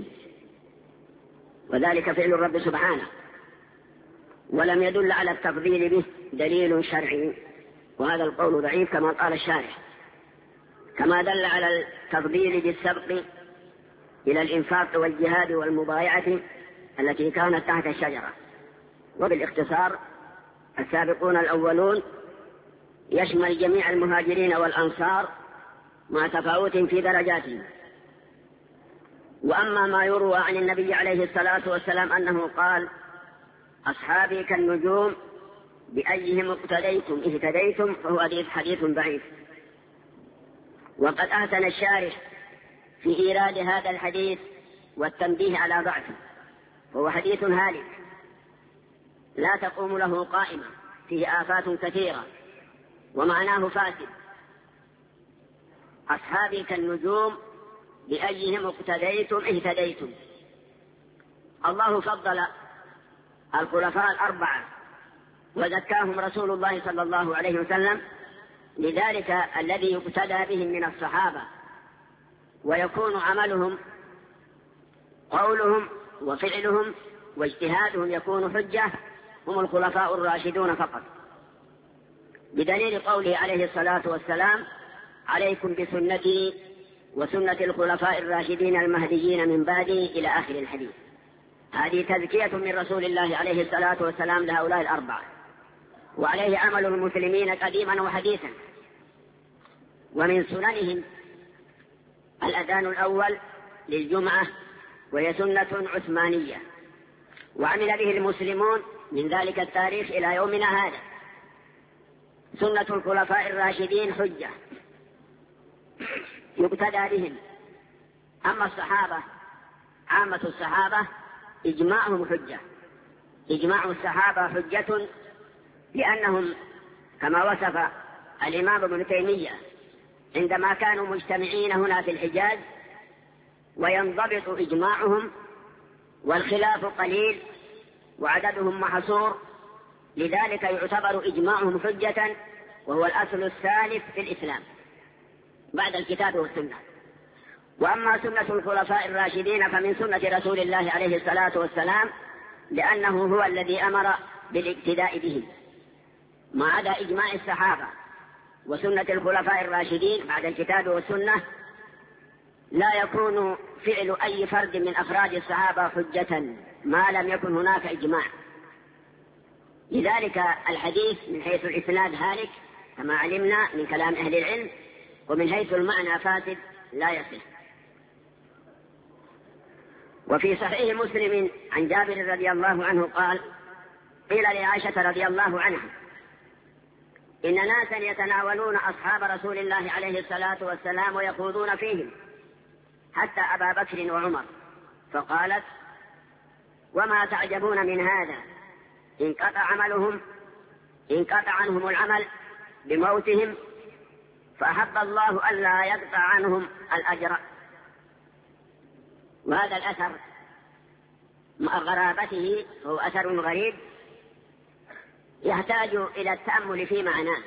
وذلك فعل الرب سبحانه، ولم يدل على التفضيل به دليل شرعي، وهذا القول ضعيف كما قال الشارح، كما دل على التفضيل بالسبق إلى الإنفاق والجهاد والمبايعة التي كانت تحت الشجرة. وبالاختصار السابقون الأولون يشمل جميع المهاجرين والأنصار مع تفاوت في درجاتهم. وأما ما يروى عن النبي عليه الصلاة والسلام أنه قال: أصحابي كالنجوم بأيهم اقتديتم اهتديتم، فهو حديث ضعيف. وقد أحسن الشارح في إيراد هذا الحديث والتنبيه على ضعفه، فهو حديث هالك لا تقوم له قائمة، فيه آفات كثيرة ومعناه فاسد. أصحابي كالنجوم بأيهم اقتديتم اهتديتم. الله فضل الخلفاء الأربعة وزكاهم رسول الله صلى الله عليه وسلم، لذلك الذي يقتدى بهم من الصحابة ويكون عملهم قولهم وفعلهم واجتهادهم يكون حجة هم الخلفاء الراشدون فقط، بدليل قوله عليه الصلاة والسلام: عليكم بسنتي وسنة الخلفاء الراشدين المهديين من بعدي، إلى آخر الحديث. هذه تزكية من رسول الله عليه الصلاة والسلام لهؤلاء الأربعة، وعليه عمل المسلمين قديما وحديثا. ومن سننهم الأذان الأول للجمعة، وهي سنة عثمانية، وعمل به المسلمون من ذلك التاريخ إلى يومنا هذا. سنة الخلفاء الراشدين حجة يقتدى بهم. أما الصحابة عامة الصحابة إجماعهم حجة، إجماع الصحابة حجة، لأنهم كما وصف الإمام ابن تيمية عندما كانوا مجتمعين هنا في الحجاز وينضبط إجماعهم والخلاف قليل وعددهم محصور، لذلك يعتبر إجماعهم حجة، وهو الأصل الثالث في الإسلام بعد الكتاب والسنة. وأما سنة الخلفاء الراشدين فمن سنة رسول الله عليه الصلاة والسلام، لأنه هو الذي أمر بالاقتداء به، ما عدا إجماع الصحابة وسنة الخلفاء الراشدين بعد الكتاب والسنة لا يكون فعل أي فرد من أفراد الصحابة حجة ما لم يكن هناك إجماع. لذلك الحديث من حيث الإسناد هالك كما علمنا من كلام أهل العلم، ومن حيث المعنى فاسد لا يصح. وفي صحيح مسلم عن جابر رضي الله عنه قال: قيل لعائشة رضي الله عنها: إن ناسا يتناولون أصحاب رسول الله عليه الصلاة والسلام ويخوضون فيهم حتى أبا بكر وعمر، فقالت: وما تعجبون من هذا؟ انقطع عنهم العمل بموتهم، فأحب الله ألا يقطع عنهم الأجر. وهذا الأثر مع غرابته هو أثر غريب يحتاج إلى التأمل في معناه.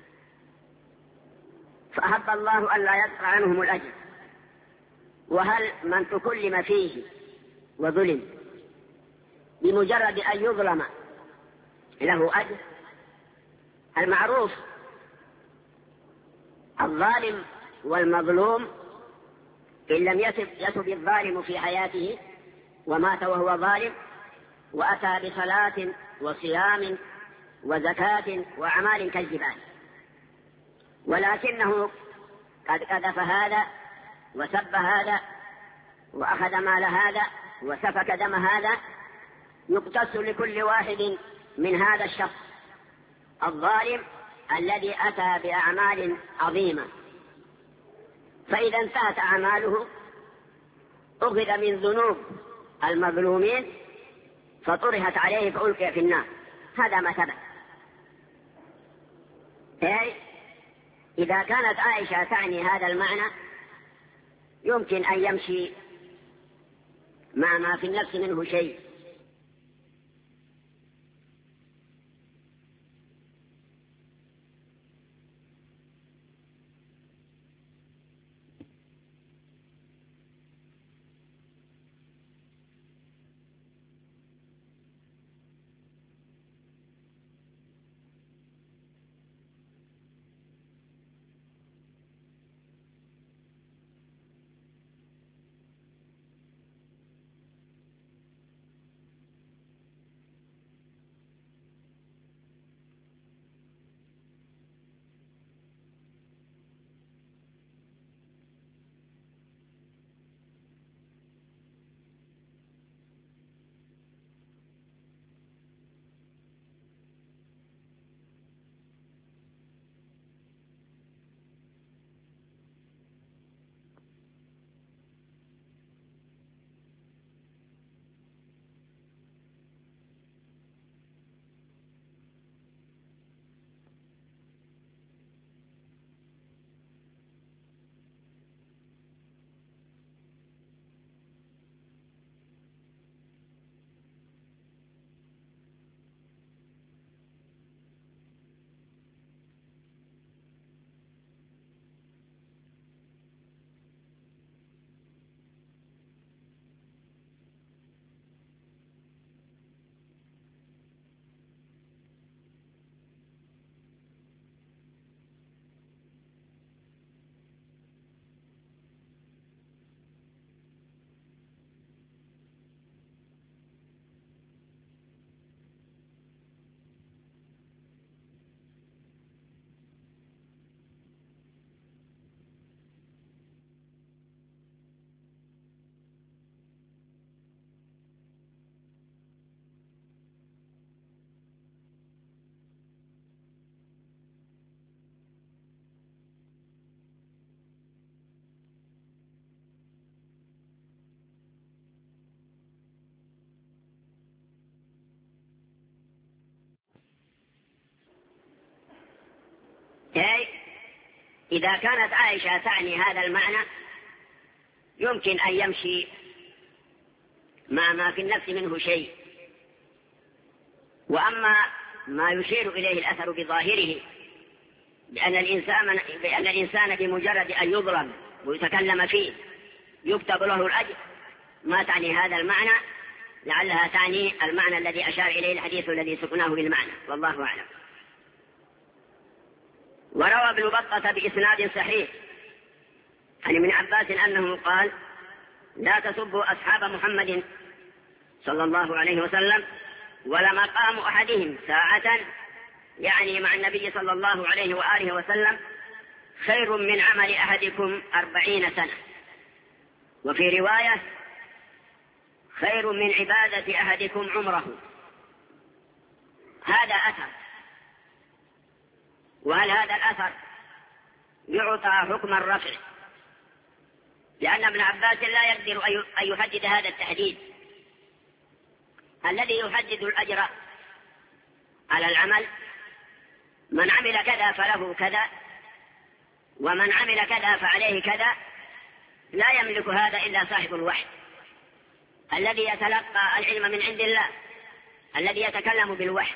فأحب الله ألا يقطع عنهم الأجر، وهل من تكلم فيه وظلم بمجرد أن يظلم له أجر؟ المعروف الظالم والمظلوم إن لم يتب الظالم في حياته ومات وهو ظالم وأتى بصلاة وصيام وزكاة وأعمال كالجبال، ولكنه قد قذف هذا وسب هذا وأخذ مال هذا وسفك دم هذا، يقتص لكل واحد من هذا الشخص الظالم الذي أتى بأعمال عظيمة، فإذا انتهت أعماله أخذ من ذنوب المظلومين فطرحت عليه فألقي في النار. هذا ما ثبت. إذا كانت عائشة تعني هذا المعنى يمكن أن يمشي مع ما في النفس منه شيء. إذا كانت عائشة تعني هذا المعنى يمكن أن يمشي مع ما في النفس منه شيء. وأما ما يشير إليه الأثر بظاهره بأن الإنسان بمجرد أن يظلم ويتكلم فيه يكتب له الأجر، ما تعني هذا المعنى، لعلها تعني المعنى الذي أشار إليه الحديث الذي سقناه بالمعنى، والله أعلم. وروى ابن بطة بإسناد صحيح عن ابن عباس أنه قال: لا تسبوا أصحاب محمد صلى الله عليه وسلم ولا مقام أحدهم ساعة، يعني مع النبي صلى الله عليه وآله وسلم، خير من عمل أحدكم 40 سنة. وفي رواية: خير من عبادة أحدكم عمره. هذا أثر. وهل هذا الأثر يعطى حكم الرفع؟ لأن ابن عباس لا يقدر أن يحدد هذا التحديد. الذي يحدد الأجر على العمل: من عمل كذا فله كذا، ومن عمل كذا فعليه كذا. لا يملك هذا إلا صاحب الوحي الذي يتلقى العلم من عند الله، الذي يتكلم بالوحي.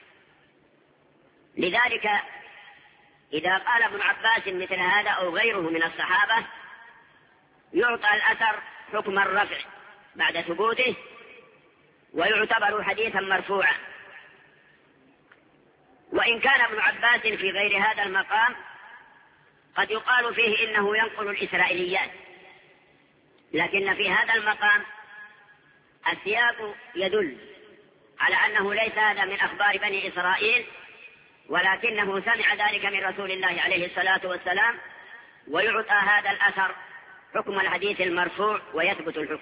لذلك إذا قال ابن عباس مثل هذا أو غيره من الصحابة يعطى الأثر حكم الرفع بعد ثبوته، ويعتبر حديثا مرفوعا. وإن كان ابن عباس في غير هذا المقام قد يقال فيه إنه ينقل الإسرائيليات، لكن في هذا المقام السياق يدل على أنه ليس هذا من أخبار بني إسرائيل، ولكنه سمع ذلك من رسول الله عليه الصلاة والسلام، ويعطى هذا الأثر حكم الحديث المرفوع ويثبت الحكم.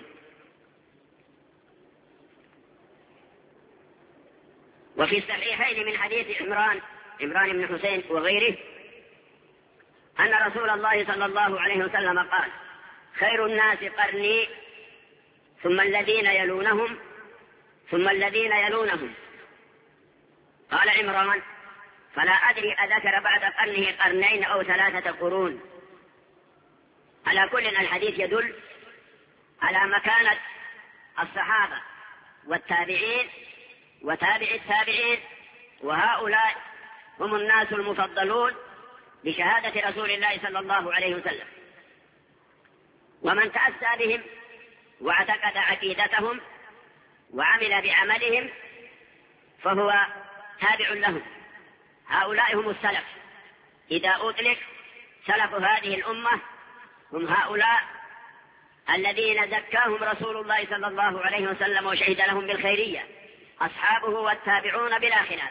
وفي الصحيحين من حديث عمران بن حسين وغيره أن رسول الله صلى الله عليه وسلم قال: خير الناس قرني ثم الذين يلونهم ثم الذين يلونهم. قال عمران: فلا أدري أذكر بعد قرنه قرنين أو 3 قرون. على كل الحديث يدل على مكانة الصحابة والتابعين وتابع التابعين، وهؤلاء هم الناس المفضلون بشهادة رسول الله صلى الله عليه وسلم. ومن تأسى بهم واعتقد عقيدتهم وعمل بعملهم فهو تابع لهم. هؤلاء هم السلف. إذا أطلق سلف هذه الأمة هم هؤلاء الذين زكاهم رسول الله صلى الله عليه وسلم وشهد لهم بالخيرية، أصحابه والتابعون بلا خلاف.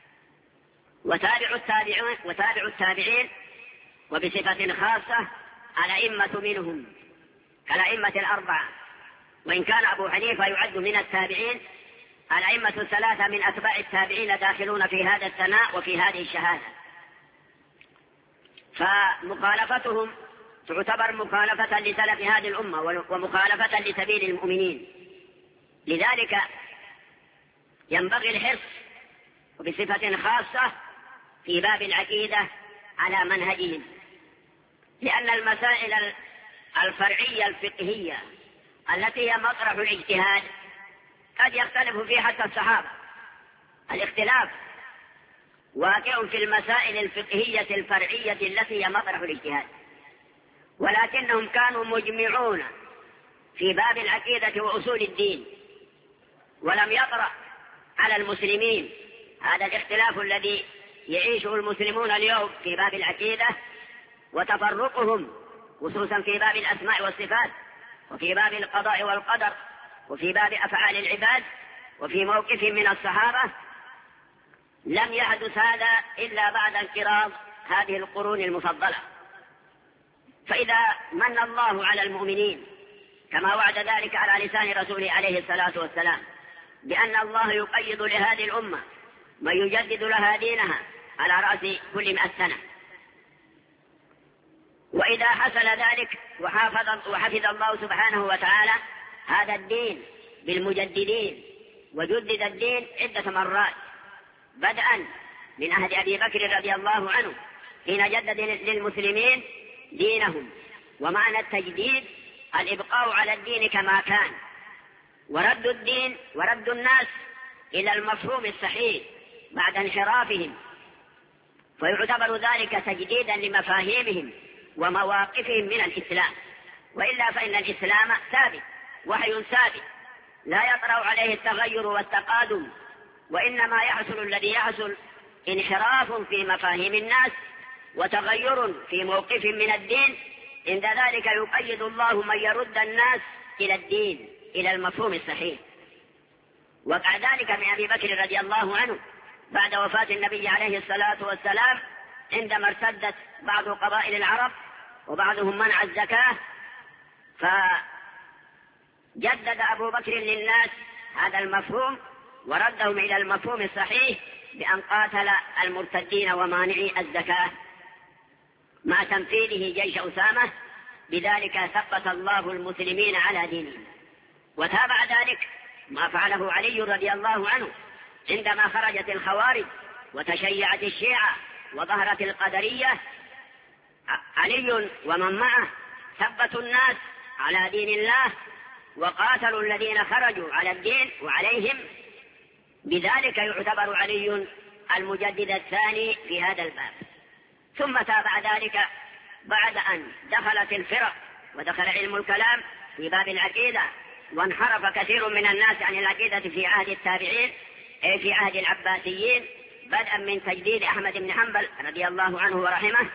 وتابع التابعين وبصفة خاصة الأئمة منهم كالأئمة الأربعة، وإن كان أبو حنيفة يعد من التابعين، الأئمة الثلاثة من أتباع التابعين داخلون في هذا الثناء وفي هذه الشهادة. فمخالفتهم تعتبر مخالفة لسلف هذه الأمة ومخالفة لسبيل المؤمنين. لذلك ينبغي الحرص وبصفة خاصة في باب العقيدة على منهجهم، لأن المسائل الفرعية الفقهية التي هي مطرح الاجتهاد قد يختلف فيها حتى الصحابة. الاختلاف واقع في المسائل الفقهية الفرعية التي هي مطرح الاجتهاد، ولكنهم كانوا مجمعون في باب العقيدة وأصول الدين، ولم يطرأ على المسلمين هذا الاختلاف الذي يعيشه المسلمون اليوم في باب العقيدة، وتفرقهم خصوصا في باب الأسماء والصفات، وفي باب القضاء والقدر، وفي باب أفعال العباد، وفي موقف من الصحابة. لم يحدث هذا إلا بعد انقراض هذه القرون المفضلة. فإذا من الله على المؤمنين كما وعد ذلك على لسان رسوله عليه الصلاة والسلام بأن الله يقيض لهذه الأمة من يجدد لها دينها على رأس كل 100 سنة، وإذا حصل ذلك وحفظ الله سبحانه وتعالى هذا الدين بالمجددين، وجدد الدين عدة مرات، بدءا من عهد أبي بكر رضي الله عنه حين جدد للمسلمين دينهم. ومعنى التجديد الإبقاء على الدين كما كان، ورد الدين ورد الناس إلى المفهوم الصحيح بعد انحرافهم، فيعتبر ذلك تجديدا لمفاهيمهم ومواقفهم من الإسلام. وإلا فإن الإسلام ثابت، وحي ثابت لا يطرأ عليه التغير والتقادم، وإنما يحصل الذي يحصل انحراف في مفاهيم الناس وتغير في موقف من الدين. عند ذلك يقيد الله من يرد الناس إلى الدين، إلى المفهوم الصحيح. وقع ذلك من أبي بكر رضي الله عنه بعد وفاة النبي عليه الصلاة والسلام، عندما ارتدت بعض قبائل العرب وبعضهم منع الزكاة، فجدد أبو بكر للناس هذا المفهوم وردهم إلى المفهوم الصحيح بأن قاتل المرتدين ومانعي الزكاة مع تنفيذه جيش أسامة. بذلك ثبت الله المسلمين على دينهم. وتابع ذلك ما فعله علي رضي الله عنه عندما خرجت الخوارج وتشيعت الشيعة وظهرت القدرية. علي ومن معه ثبتوا الناس على دين الله وقاتلوا الذين خرجوا على الدين وعليهم. بذلك يعتبر علي المجدد الثاني في هذا الباب. ثم تابع ذلك بعد أن دخلت الفرق ودخل علم الكلام في باب العقيدة، وانحرف كثير من الناس عن العقيدة في عهد التابعين أي في عهد العباسيين، بدءا من تجديد أحمد بن حنبل رضي الله عنه ورحمه،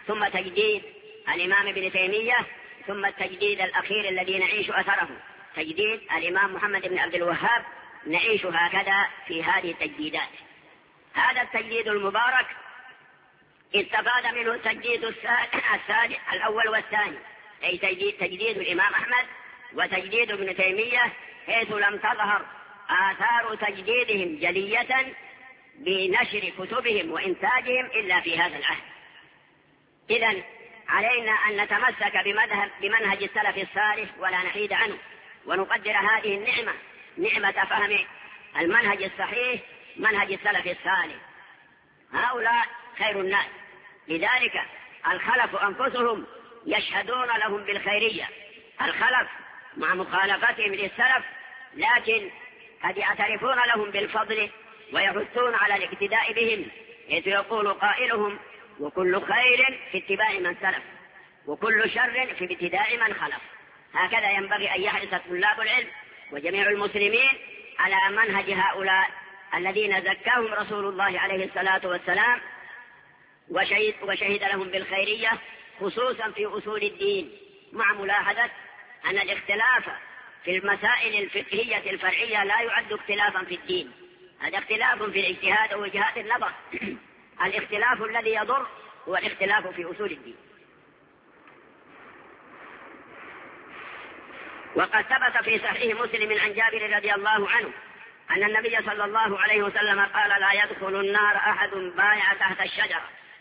ثم تجديد الإمام ابن تيمية، ثم التجديد الأخير الذي نعيش أثره تجديد الإمام محمد بن عبد الوهاب، نعيش هكذا في هذه التجديدات. هذا التجديد المبارك استفاد منه التجديد الثاني الأول والثاني، أي تجديد الإمام أحمد وتجديد ابن تيمية، حيث لم تظهر آثار تجديدهم جلية بنشر كتبهم وإنتاجهم إلا في هذا العهد. إذن علينا أن نتمسك بمنهج السلف الصالح ولا نحيد عنه، ونقدر هذه النعمة، نعمة فهم المنهج الصحيح، منهج السلف الصالح. هؤلاء خير الناس، لذلك الخلف أنفسهم يشهدون لهم بالخيرية، الخلف مع مخالفتهم للسلف لكن قد يعترفون لهم بالفضل ويحثون على الاقتداء بهم، حيث يقول قائلهم: وكل خير في اتباع من سلف، وكل شر في ابتداع من خلف. هكذا ينبغي أن يحرص طلاب العلم وجميع المسلمين على منهج هؤلاء الذين زكاهم رسول الله عليه الصلاة والسلام وشهد لهم بالخيرية، خصوصا في أصول الدين، مع ملاحظة أن الاختلاف في المسائل الفقهية الفرعية لا يعد اختلافا في الدين، هذا اختلاف في الاجتهاد ووجهات النظر. الاختلاف الذي يضر هو الاختلاف في أصول الدين. وقد ثبت في صحيح مسلم عن جابر رضي الله عنه أن النبي صلى الله عليه وسلم قال: لا يدخل النار أحد بايع تحت الشجرة.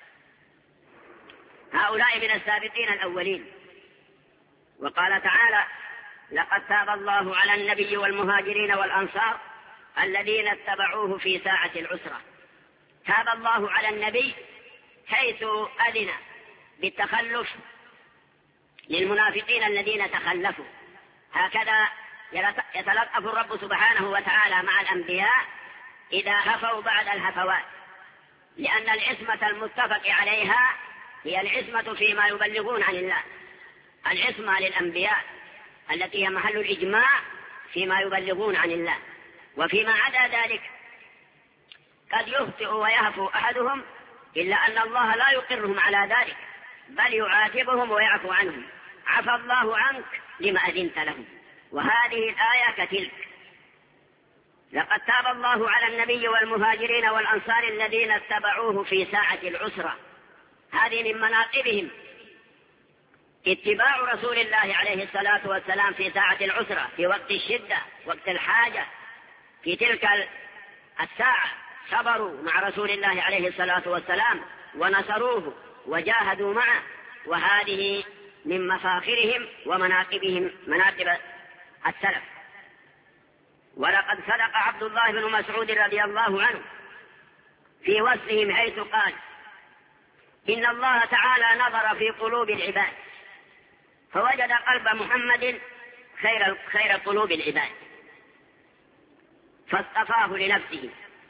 هؤلاء من السابقين الأولين. وقال تعالى: لقد تاب الله على النبي والمهاجرين والأنصار الذين اتبعوه في ساعة العسرة. تاب الله على النبي حيث أذن بالتخلف للمنافقين الذين تخلفوا. هكذا يتلطف الرب سبحانه وتعالى مع الأنبياء إذا هفوا بعد الهفوات، لأن العصمة المتفق عليها هي العصمة فيما يبلغون عن الله، العصمة للأنبياء التي هي محل الإجماع فيما يبلغون عن الله. وفيما عدا ذلك قد يخطئ ويهفو أحدهم، إلا أن الله لا يقرهم على ذلك، بل يعاتبهم ويعفو عنهم. عفى الله عنك لما أذنت لهم. وهذه الآية كتلك: لقد تاب الله على النبي والمهاجرين والأنصار الذين اتبعوه في ساعة العسرة. هذه من مناقبهم اتباع رسول الله عليه الصلاة والسلام في ساعة العسرة، في وقت الشدة، وقت الحاجة. في تلك الساعة صبروا مع رسول الله عليه الصلاة والسلام ونصروه وجاهدوا معه، وهذه من مفاخرهم ومناقبهم، مناقب السلف. ولقد صدق عبد الله بن مسعود رضي الله عنه في وصفهم حيث قال: إن الله تعالى نظر في قلوب العباد فوجد قلب محمد خير قلوب العباد، فاصطفاه لنفسه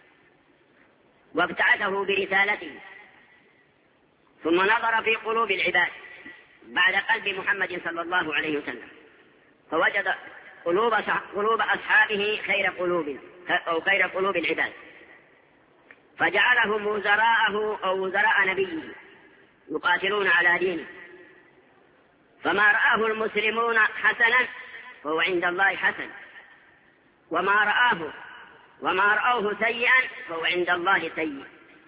وابتعثه برسالته. ثم نظر في قلوب العباد بعد قلب محمد صلى الله عليه وسلم فوجد قلوب أصحابه خير قلوب العباد، فجعلهم وزراءه أو وزراء نبيه يقاتلون على دينه. فما رآه المسلمون حسنا فهو عند الله حسن، وما رأوه سيئا فهو عند الله سيء.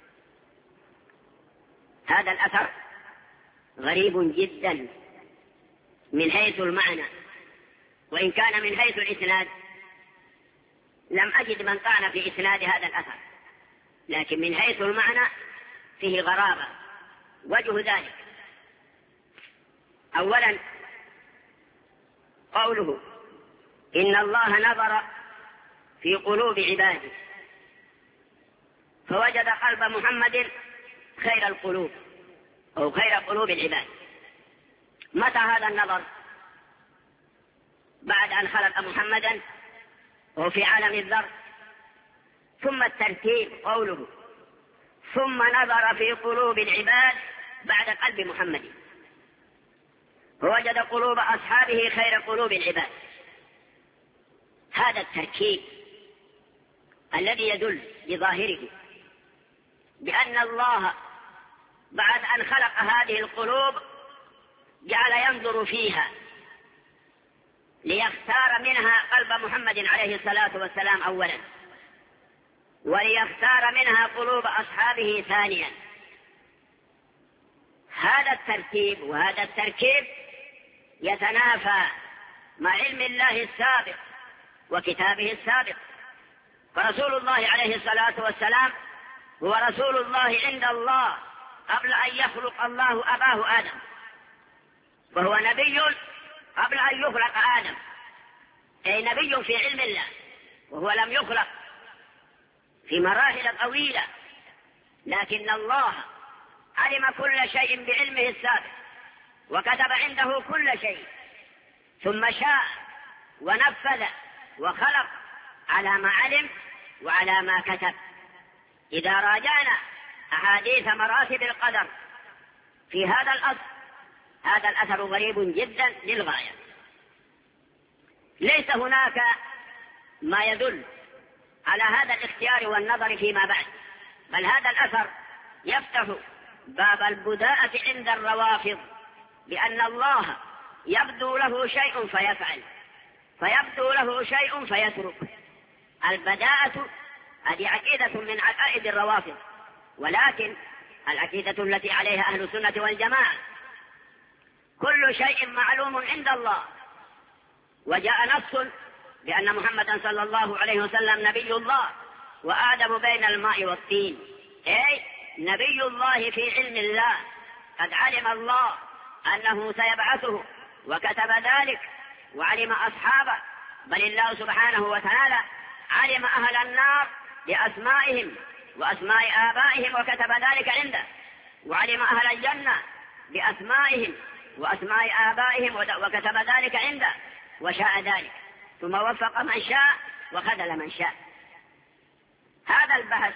هذا الأثر غريب جدا من حيث المعنى، وإن كان من حيث الإسناد لم أجد من طعن في إسناد هذا الأثر، لكن من حيث المعنى فيه غرابة. وجه ذلك: أولا قوله: إن الله نظر في قلوب عباده فوجد قلب محمد خير القلوب أو خير قلوب العباد. متى هذا النظر؟ بعد أن خلق محمدا وفي عالم الذر. ثم الترتيب قوله: ثم نظر في قلوب العباد بعد قلب محمد فوجد قلوب أصحابه خير قلوب العباد. هذا التركيب الذي يدل بظاهره بأن الله بعد أن خلق هذه القلوب جعل ينظر فيها ليختار منها قلب محمد عليه الصلاة والسلام أولا، وليختار منها قلوب أصحابه ثانيا. هذا الترتيب وهذا التركيب يتنافى مع علم الله السابق وكتابه السابق. فرسول الله عليه الصلاة والسلام هو رسول الله عند الله قبل أن يخلق الله أباه آدم، وهو نبي قبل أن يخلق آدم، أي نبي في علم الله، وهو لم يخلق في مراحل طويلة، لكن الله علم كل شيء بعلمه السابق وكتب عنده كل شيء، ثم شاء ونفذ وخلق على ما علم وعلى ما كتب. إذا راجعنا أحاديث مراتب القدر في هذا الأصل، هذا الأثر غريب جدا للغاية. ليس هناك ما يدل على هذا الاختيار والنظر فيما بعد، بل هذا الأثر يفتح باب البداءة عند الروافض، بأن الله يبدو له شيء فيفعل، فيبدو له شيء فيترك. البداءة هذه عقيدة من عقائد الروافض، ولكن العقيدة التي عليها أهل السنة والجماعة كل شيء معلوم عند الله. وجاء نص بأن محمدا صلى الله عليه وسلم نبي الله وآدم بين الماء والطين، أي نبي الله في علم الله، قد علم الله أنه سيبعثه وكتب ذلك وعلم أصحابه، بل الله سبحانه وتعالى علم أهل النار بأسمائهم وأسماء آبائهم وكتب ذلك عنده، وعلم أهل الجنة بأسمائهم وأسماء آبائهم وكتب ذلك عنده، وشاء ذلك، ثم وفق من شاء وخذل من شاء. هذا البحث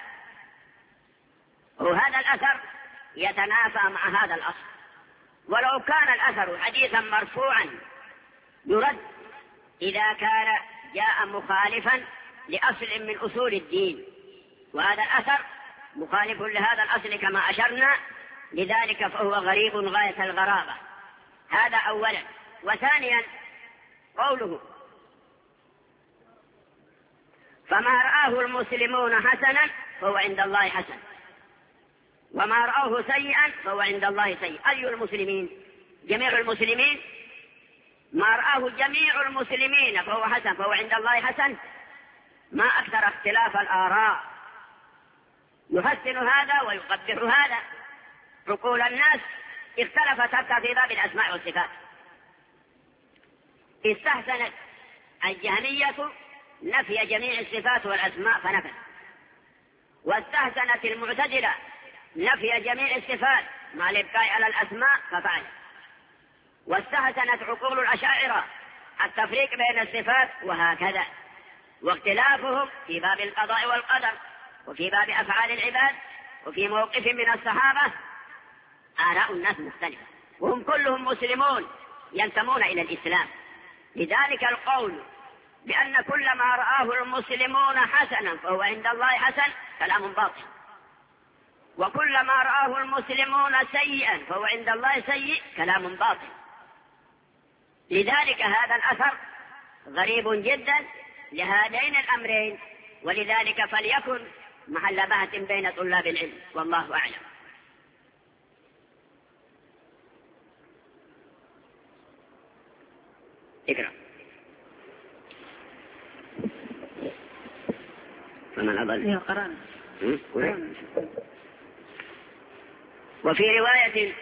وهذا الأثر يتنافى مع هذا الأصل، ولو كان الأثر حديثا مرفوعا يرد إذا كان جاء مخالفا لأصل من أصول الدين، وهذا الأثر مخالف لهذا الأصل كما أشرنا، لذلك فهو غريب غاية الغرابة. هذا أولا. وثانيا قوله فما رآه المسلمون حسنا فهو عند الله حسن، وما رآه سيئا فهو عند الله سيء. أي المسلمين؟ جميع المسلمين. ما رآه جميع المسلمين فهو حسن فهو عند الله حسن. ما أكثر اختلاف الآراء، يحسن هذا ويقبح هذا. عقول الناس اختلفت حتى في باب الأسماء والصفات. استحسنت الجهمية نفي جميع الصفات والأسماء فنفت، واستحسنت المعتزلة نفي جميع الصفات مع الإبقاء على الأسماء ففعل، واستحسنت عقول الأشاعرة التفريق بين الصفات، وهكذا. واختلافهم في باب القضاء والقدر وفي باب أفعال العباد وفي موقف من الصحابة آراء الناس مختلفة، وهم كلهم مسلمون ينتمون إلى الإسلام. لذلك القول بأن كل ما رآه المسلمون حسنا فهو عند الله حسن كلام باطل، وكل ما رآه المسلمون سيئا فهو عند الله سيء كلام باطل. لذلك هذا الأثر غريب جدا لهذين الأمرين، ولذلك فليكن محل بحث بين طلاب العلم، والله أعلم. اقرأ. فمن أضل قرأنا. وفي رواية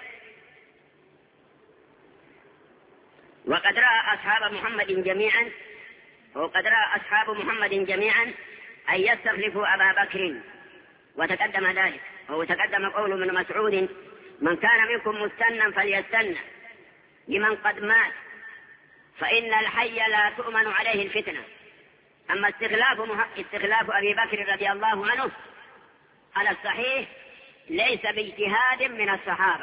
وقد رأى أصحاب محمد جميعا أن يستخلفوا أبا بكر، وتقدم ذلك، وهو تقدم قول من مسعود من كان منكم مستنا فليستنى لمن قد مات فإن الحي لا تؤمن عليه الفتنة. أما استخلاف أبي بكر رضي الله عنه على الصحيح ليس باجتهاد من الصحابة،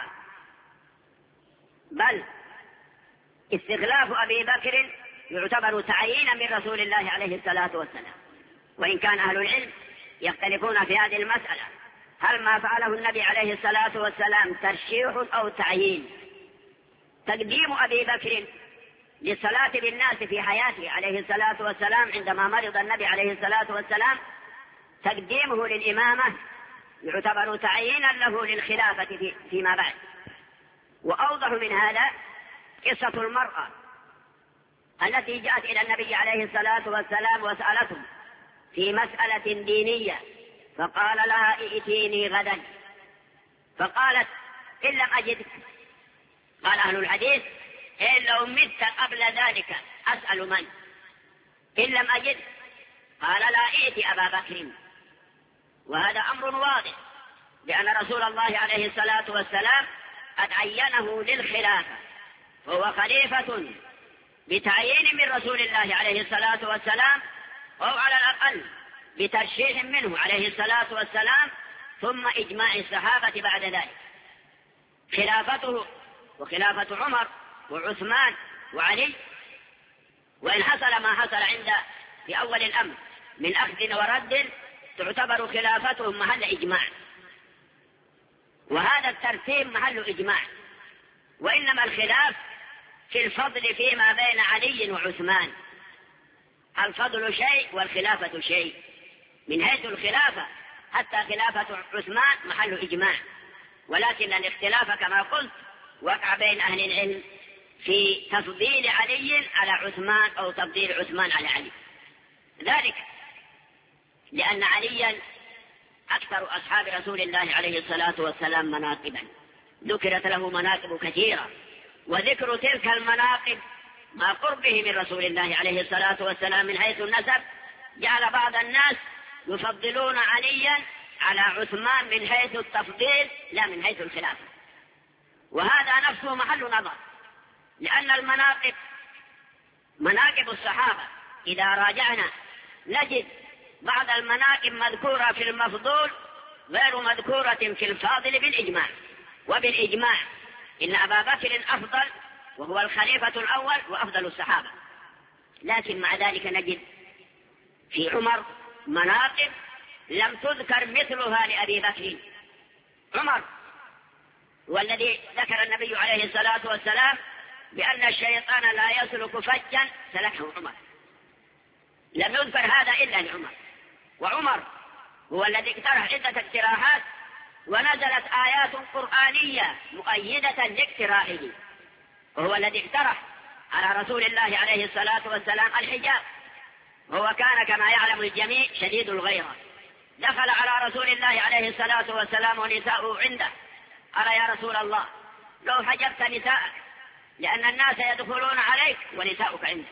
بل استخلاف أبي بكر يعتبر تعيينا من رسول الله عليه الصلاة والسلام، وإن كان أهل العلم يختلفون في هذه المسألة، هل ما فعله النبي عليه الصلاة والسلام ترشيح أو تعيين؟ تقديم أبي بكر للصلاة بالناس في حياته عليه الصلاة والسلام عندما مرض النبي عليه الصلاة والسلام، تقديمه للإمامة يعتبر تعيينا له للخلافة فيما بعد. وأوضح من هذا قصة المرأة التي جاءت إلى النبي عليه الصلاة والسلام وسألته في مسألة دينية، فقال لها ائتيني غدا، فقالت إن لم أجدك، قال أهل الحديث إن لو مت قبل ذلك أسأل من؟ إن لم أجد قال لا ائت أبا بكر. وهذا أمر واضح، لأن رسول الله عليه الصلاة والسلام قد عينه للخلافة، وهو خليفة بتعيين من رسول الله عليه الصلاة والسلام، أو على الأقل بترشيح منه عليه الصلاة والسلام، ثم إجماع الصحابة بعد ذلك. خلافته وخلافة عمر وعثمان وعلي، وإن حصل ما حصل في أول الأمر من أخذ ورد، تعتبر خلافتهم محل إجماع، وهذا الترتيب محل إجماع. وإنما الخلاف في الفضل فيما بين علي وعثمان، الفضل شيء والخلافة شيء. من حيث الخلافة حتى خلافة عثمان محل إجماع، ولكن الاختلاف كما قلت وقع بين أهل العلم في تفضيل علي على عثمان أو تفضيل عثمان على علي، ذلك لأن عليا أكثر أصحاب رسول الله عليه الصلاة والسلام مناقبا، ذكرت له مناقب كثيرة، وذكر تلك المناقب ما قربه من رسول الله عليه الصلاة والسلام من حيث النسب جعل بعض الناس يفضلون عليا على عثمان من حيث التفضيل لا من حيث الخلافة، وهذا نفسه محل نظر، لأن مناقب الصحابة إذا راجعنا نجد بعض المناقب مذكورة في المفضول غير مذكورة في الفاضل بالإجماع. وبالإجماع إن أبا بكر أفضل وهو الخليفة الأول وأفضل الصحابة، لكن مع ذلك نجد في عمر مناقب لم تذكر مثلها لأبي بكر. عمر والذي ذكر النبي عليه الصلاة والسلام بأن الشيطان لا يسلك فجا سلكه عمر، لم يذكر هذا إلا لعمر. وعمر هو الذي اقترح عدة اقتراحات، ونزلت آيات قرآنية مؤيدة لاقتراحه، وهو الذي اقترح على رسول الله عليه الصلاة والسلام الحجاب، وهو كان كما يعلم الجميع شديد الغيرة. دخل على رسول الله عليه الصلاة والسلام ونساؤه عنده، قال يا رسول الله لو حجبت نساءك لأن الناس يدخلون عليك ونساؤك عندك،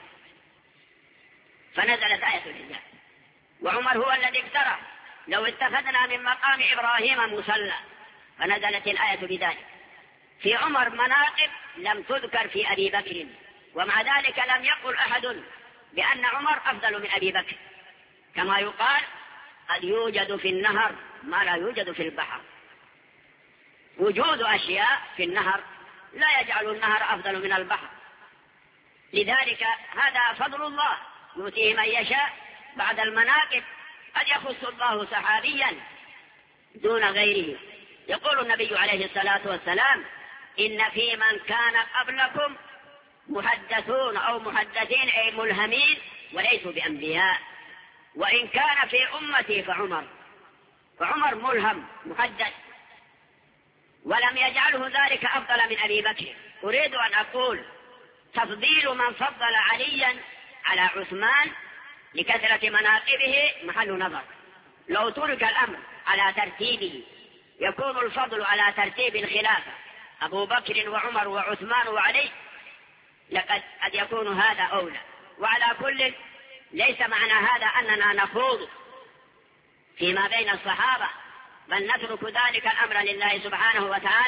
فنزلت آية الحجاب. وعمر هو الذي اقترح لو اتخذنا من مقام إبراهيم مصلى، فنزلت الآية بذلك. في عمر مناقب لم تذكر في أبي بكر، ومع ذلك لم يقل أحد بأن عمر أفضل من أبي بكر، كما يقال قد يوجد في النهر ما لا يوجد في البحر. وجود أشياء في النهر لا يجعل النهر أفضل من البحر، لذلك هذا فضل الله يؤتيه من يشاء. بعد المناقب قد يخص الله صحابيا دون غيره. يقول النبي عليه الصلاة والسلام إن في من كان قبلكم محدثون أو محدثين أي ملهمين وليسوا بأنبياء، وإن كان في أمتي فعمر ملهم محدث، ولم يجعله ذلك أفضل من أبي بكر. أريد أن أقول تفضيل من فضل عليا على عثمان لكثرة مناقبه محل نظر. لو ترك الأمر على ترتيبه يكون الفضل على ترتيب الخلافة أبو بكر وعمر وعثمان وعلي، قد يكون هذا أولى. وعلى كل ليس معنى هذا أننا نخوض فيما بين الصحابة، بل نترك ذلك الأمر لله سبحانه وتعالى،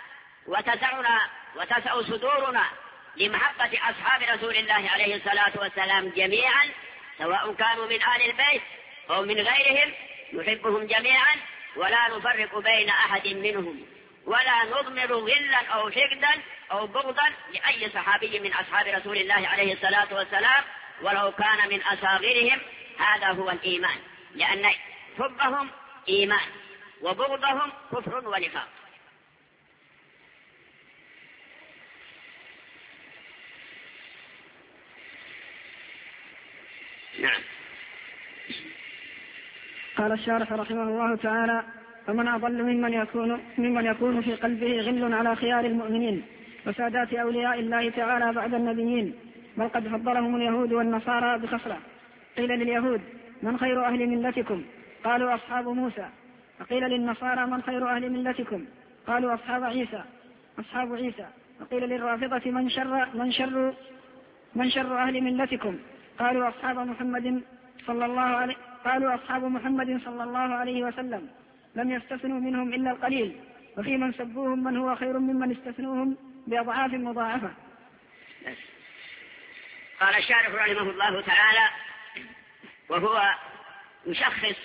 وتسع صدورنا لمحبة أصحاب رسول الله عليه الصلاة والسلام جميعا، سواء كانوا من آل البيت أو من غيرهم، نحبهم جميعا ولا نفرق بين أحد منهم، ولا نضمر غلا أو حقدا أو بغضا لأي صحابي من أصحاب رسول الله عليه الصلاة والسلام ولو كان من أصاغرهم. هذا هو الإيمان، لأن حبهم إيمان وبغضهم كفر ونفاق. نعم. قال الشارح رحمه الله تعالى: فمن أضل ممن يكون في قلبه غل على خيار المؤمنين وسادات أولياء الله تعالى بعد النبيين، بل قد فضلهم اليهود والنصارى بخصلة. قيل لليهود: من خير أهل ملتكم؟ قالوا: أصحاب موسى. وقيل للنصارى: من خير أهل ملتكم؟ قالوا: أصحاب عيسى. وقيل للرافضة: من شر أهل ملتكم؟ قالوا: أصحاب محمد صلى الله عليه وسلم. لم يستثنوا منهم إلا القليل، وفي من سبوهم من هو خير ممن استثنوهم بأضعاف مضاعفة. قال الشارح رحمه الله تعالى وهو يشخص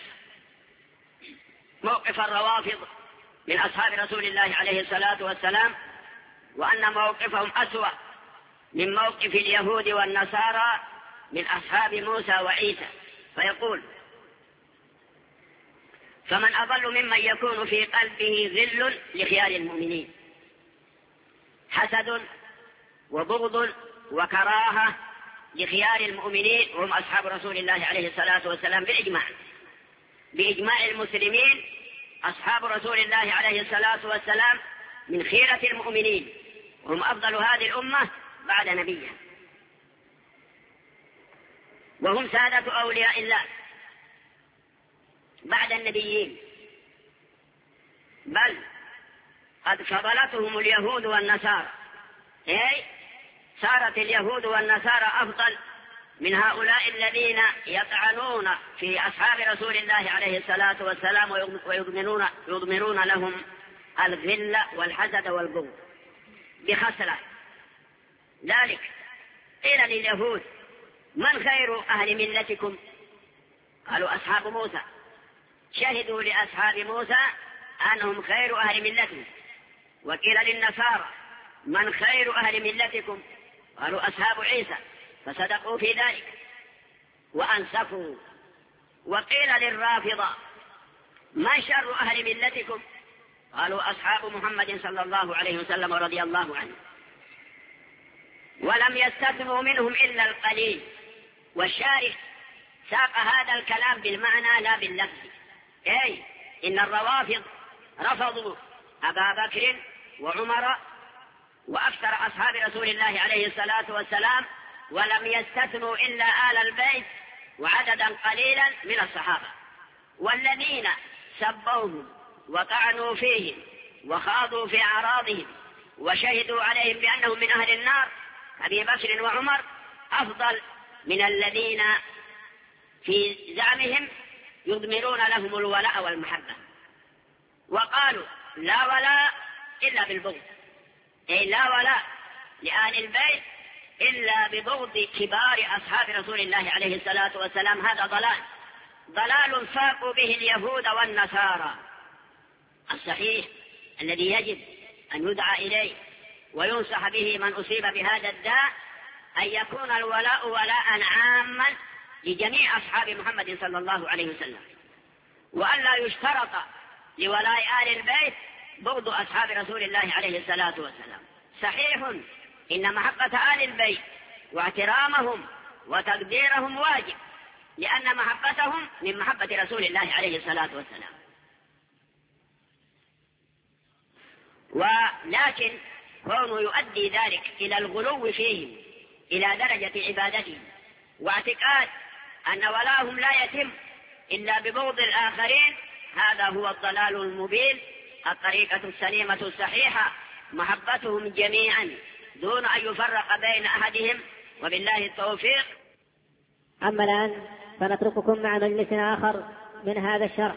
موقف الروافض من أصحاب رسول الله عليه الصلاة والسلام، وأن موقفهم أسوأ من موقف اليهود والنصارى من أصحاب موسى وعيسى، فيقول: فمن أضل ممن يكون في قلبه غل لخيار المؤمنين، حسد وبغض وكراهة لخيار المؤمنين هم أصحاب رسول الله عليه الصلاة والسلام بإجماع المسلمين. أصحاب رسول الله عليه الصلاة والسلام من خيرة المؤمنين، هم أفضل هذه الأمة بعد نبيها، وهم سادة أولياء الله بعد النبيين، بل قد فضلتهم اليهود والنصارى، أي صارت اليهود والنصارى أفضل من هؤلاء الذين يطعنون في أصحاب رسول الله عليه الصلاة والسلام ويضمرون لهم الغل والحسد والبغض بخسرة. ذلك قيل لليهود: من خير أهل ملتكم؟ قالوا: أصحاب موسى. شهدوا لأصحاب موسى أنهم خير أهل ملتهم. وقيل للنصارى: من خير أهل ملتكم؟ قالوا: أصحاب عيسى. فصدقوا في ذلك وأنصفوا. وقيل للرافضة: من شر أهل ملتكم؟ قالوا: أصحاب محمد صلى الله عليه وسلم ورضي الله عنه. ولم يستثنوا منهم إلا القليل. والشارح ساق هذا الكلام بالمعنى لا باللفظ، أي إن الروافض رفضوا أبا بكر وعمر وأكثر أصحاب رسول الله عليه الصلاة والسلام، ولم يستثنوا إلا آل البيت وعددا قليلا من الصحابة. والذين سبوهم وطعنوا فيهم وخاضوا في أعراضهم وشهدوا عليهم بأنهم من أهل النار أبي بكر وعمر أفضل من الذين في زعمهم يضمرون لهم الولاء والمحبة. وقالوا: لا ولاء إلا بالبغض، أي لا ولاء لآل البيت إلا ببغض كبار أصحاب رسول الله عليه الصلاة والسلام. هذا ضلال ساقوا به اليهود والنصارى. الصحيح الذي يجب أن يدعى إليه وينصح به من أصيب بهذا الداء أن يكون الولاء ولاء عاما لجميع أصحاب محمد صلى الله عليه وسلم، وأن لا يشترط لولاء آل البيت بغض أصحاب رسول الله عليه الصلاة والسلام. صحيح إن محبة آل البيت واحترامهم وتقديرهم واجب، لأن محبتهم من محبة رسول الله عليه الصلاة والسلام. ولكن كونه يؤدي ذلك إلى الغلو فيهم إلى درجة عبادتهم واعتقاد أن ولاهم لا يتم إلا ببغض الآخرين، هذا هو الضلال المبين. الطريقة السليمة الصحيحة محبتهم جميعا دون أن يفرق بين أحدهم، وبالله التوفيق. أما الآن فنترككم مع مجلس آخر من هذا الشرح.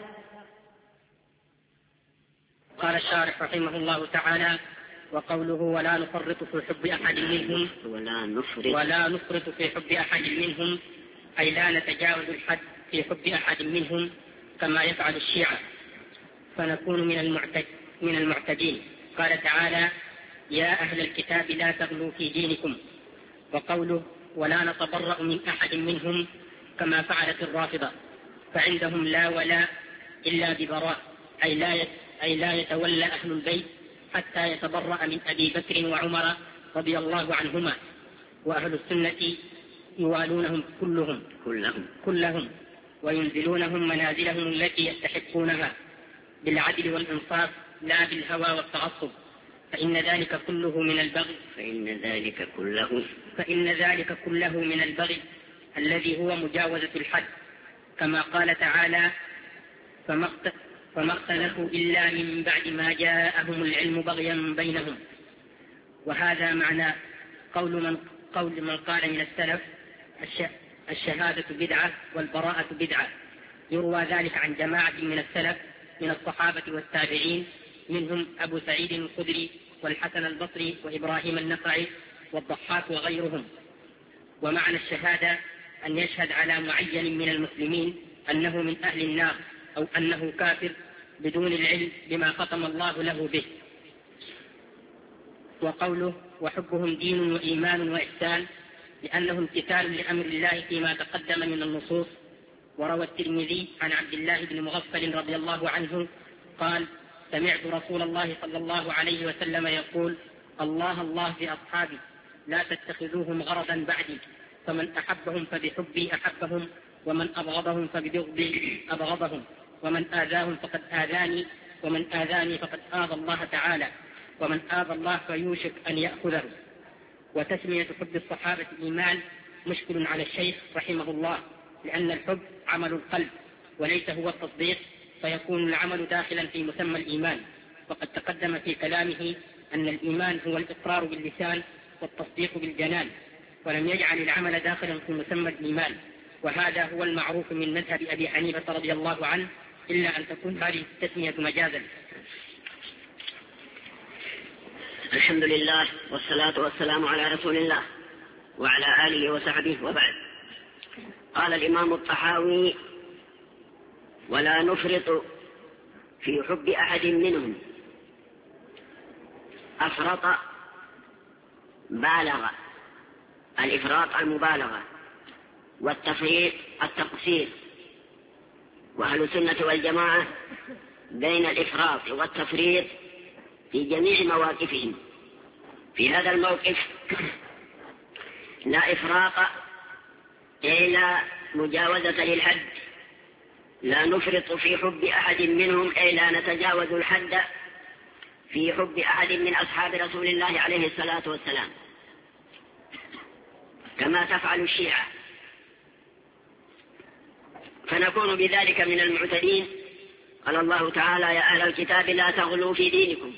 قال الشارح رحمه الله تعالى: وقوله ولا نفرط في حب أحد منهم ولا نفرط في حب أحد منهم، أي لا نتجاوز الحد في حب أحد منهم كما يفعل الشيعة فنكون من المعتدين. قال تعالى: يا أهل الكتاب لا تغلوا في دينكم. وقوله ولا نتبرأ من أحد منهم كما فعلت الرافضة، فعندهم لا ولاء إلا ببراء، أي لا يتولى أهل البيت حتى يتبرأ من أبي بكر وعمر رضي الله عنهما، وأهل السنة يوالونهم كلهم وينزلونهم منازلهم التي يستحقونها بالعدل والإنصاف لا بالهوى والتعصب، فإن ذلك كله من البغي الذي هو مجاوزة الحد، كما قال تعالى: فما اختلفوا إلا من بعد ما جاءهم العلم بغيا بينهم. وهذا معنى قول من قال من السلف: الشهادة بدعة والبراءة بدعة. يروى ذلك عن جماعة من السلف من الصحابة والتابعين، منهم أبو سعيد الخدري والحسن البصري وإبراهيم النخعي والضحاك وغيرهم. ومعنى الشهادة أن يشهد على معين من المسلمين أنه من أهل النار أو أنه كافر بدون العلم بما ختم الله له به. وقوله: وحبهم دين وإيمان وإحسان، لأنه امتثال لأمر الله فيما تقدم من النصوص. وروى الترمذي عن عبد الله بن مغفل رضي الله عنه قال: سمعت رسول الله صلى الله عليه وسلم يقول: الله الله في أصحابي، لا تتخذوهم غرضا بعدي، فمن أحبهم فبحبي أحبهم، ومن أبغضهم فببغضي أبغضهم، ومن آذاهم فقد آذاني، ومن آذاني فقد آذى الله تعالى، ومن آذى الله فيوشك أن يأخذه. وتسمية حب الصحابة إيمان مشكل على الشيخ رحمه الله، لأن الحب عمل القلب وليس هو التصديق، فيكون العمل داخلا في مسمى الإيمان. وقد تقدم في كلامه أن الإيمان هو الإقرار باللسان والتصديق بالجنان، ولم يجعل العمل داخلا في مسمى الإيمان، وهذا هو المعروف من مذهب أبي حنيفة رضي الله عنه، إلا أن تكون هذه التسمية مجازا. الحمد لله والصلاة والسلام على رسول الله وعلى آله وصحبه، وبعد. قال الإمام الطحاوي: ولا نفرط في حب أحد منهم. أفرط بالغ، الإفراط المبالغة، والتفريط التقصير. وأهل السنة والجماعة بين الإفراط والتفريط في جميع مواقفهم. في هذا الموقف لا إفراط إلا مجاوزة للحد، لا نفرط في حب أحد منهم أي لا نتجاوز الحد في حب أحد من أصحاب رسول الله عليه الصلاة والسلام، كما تفعل الشيعة، فنكون بذلك من المعتدين. قال الله تعالى: يا أهل الكتاب لا تغلوا في دينكم.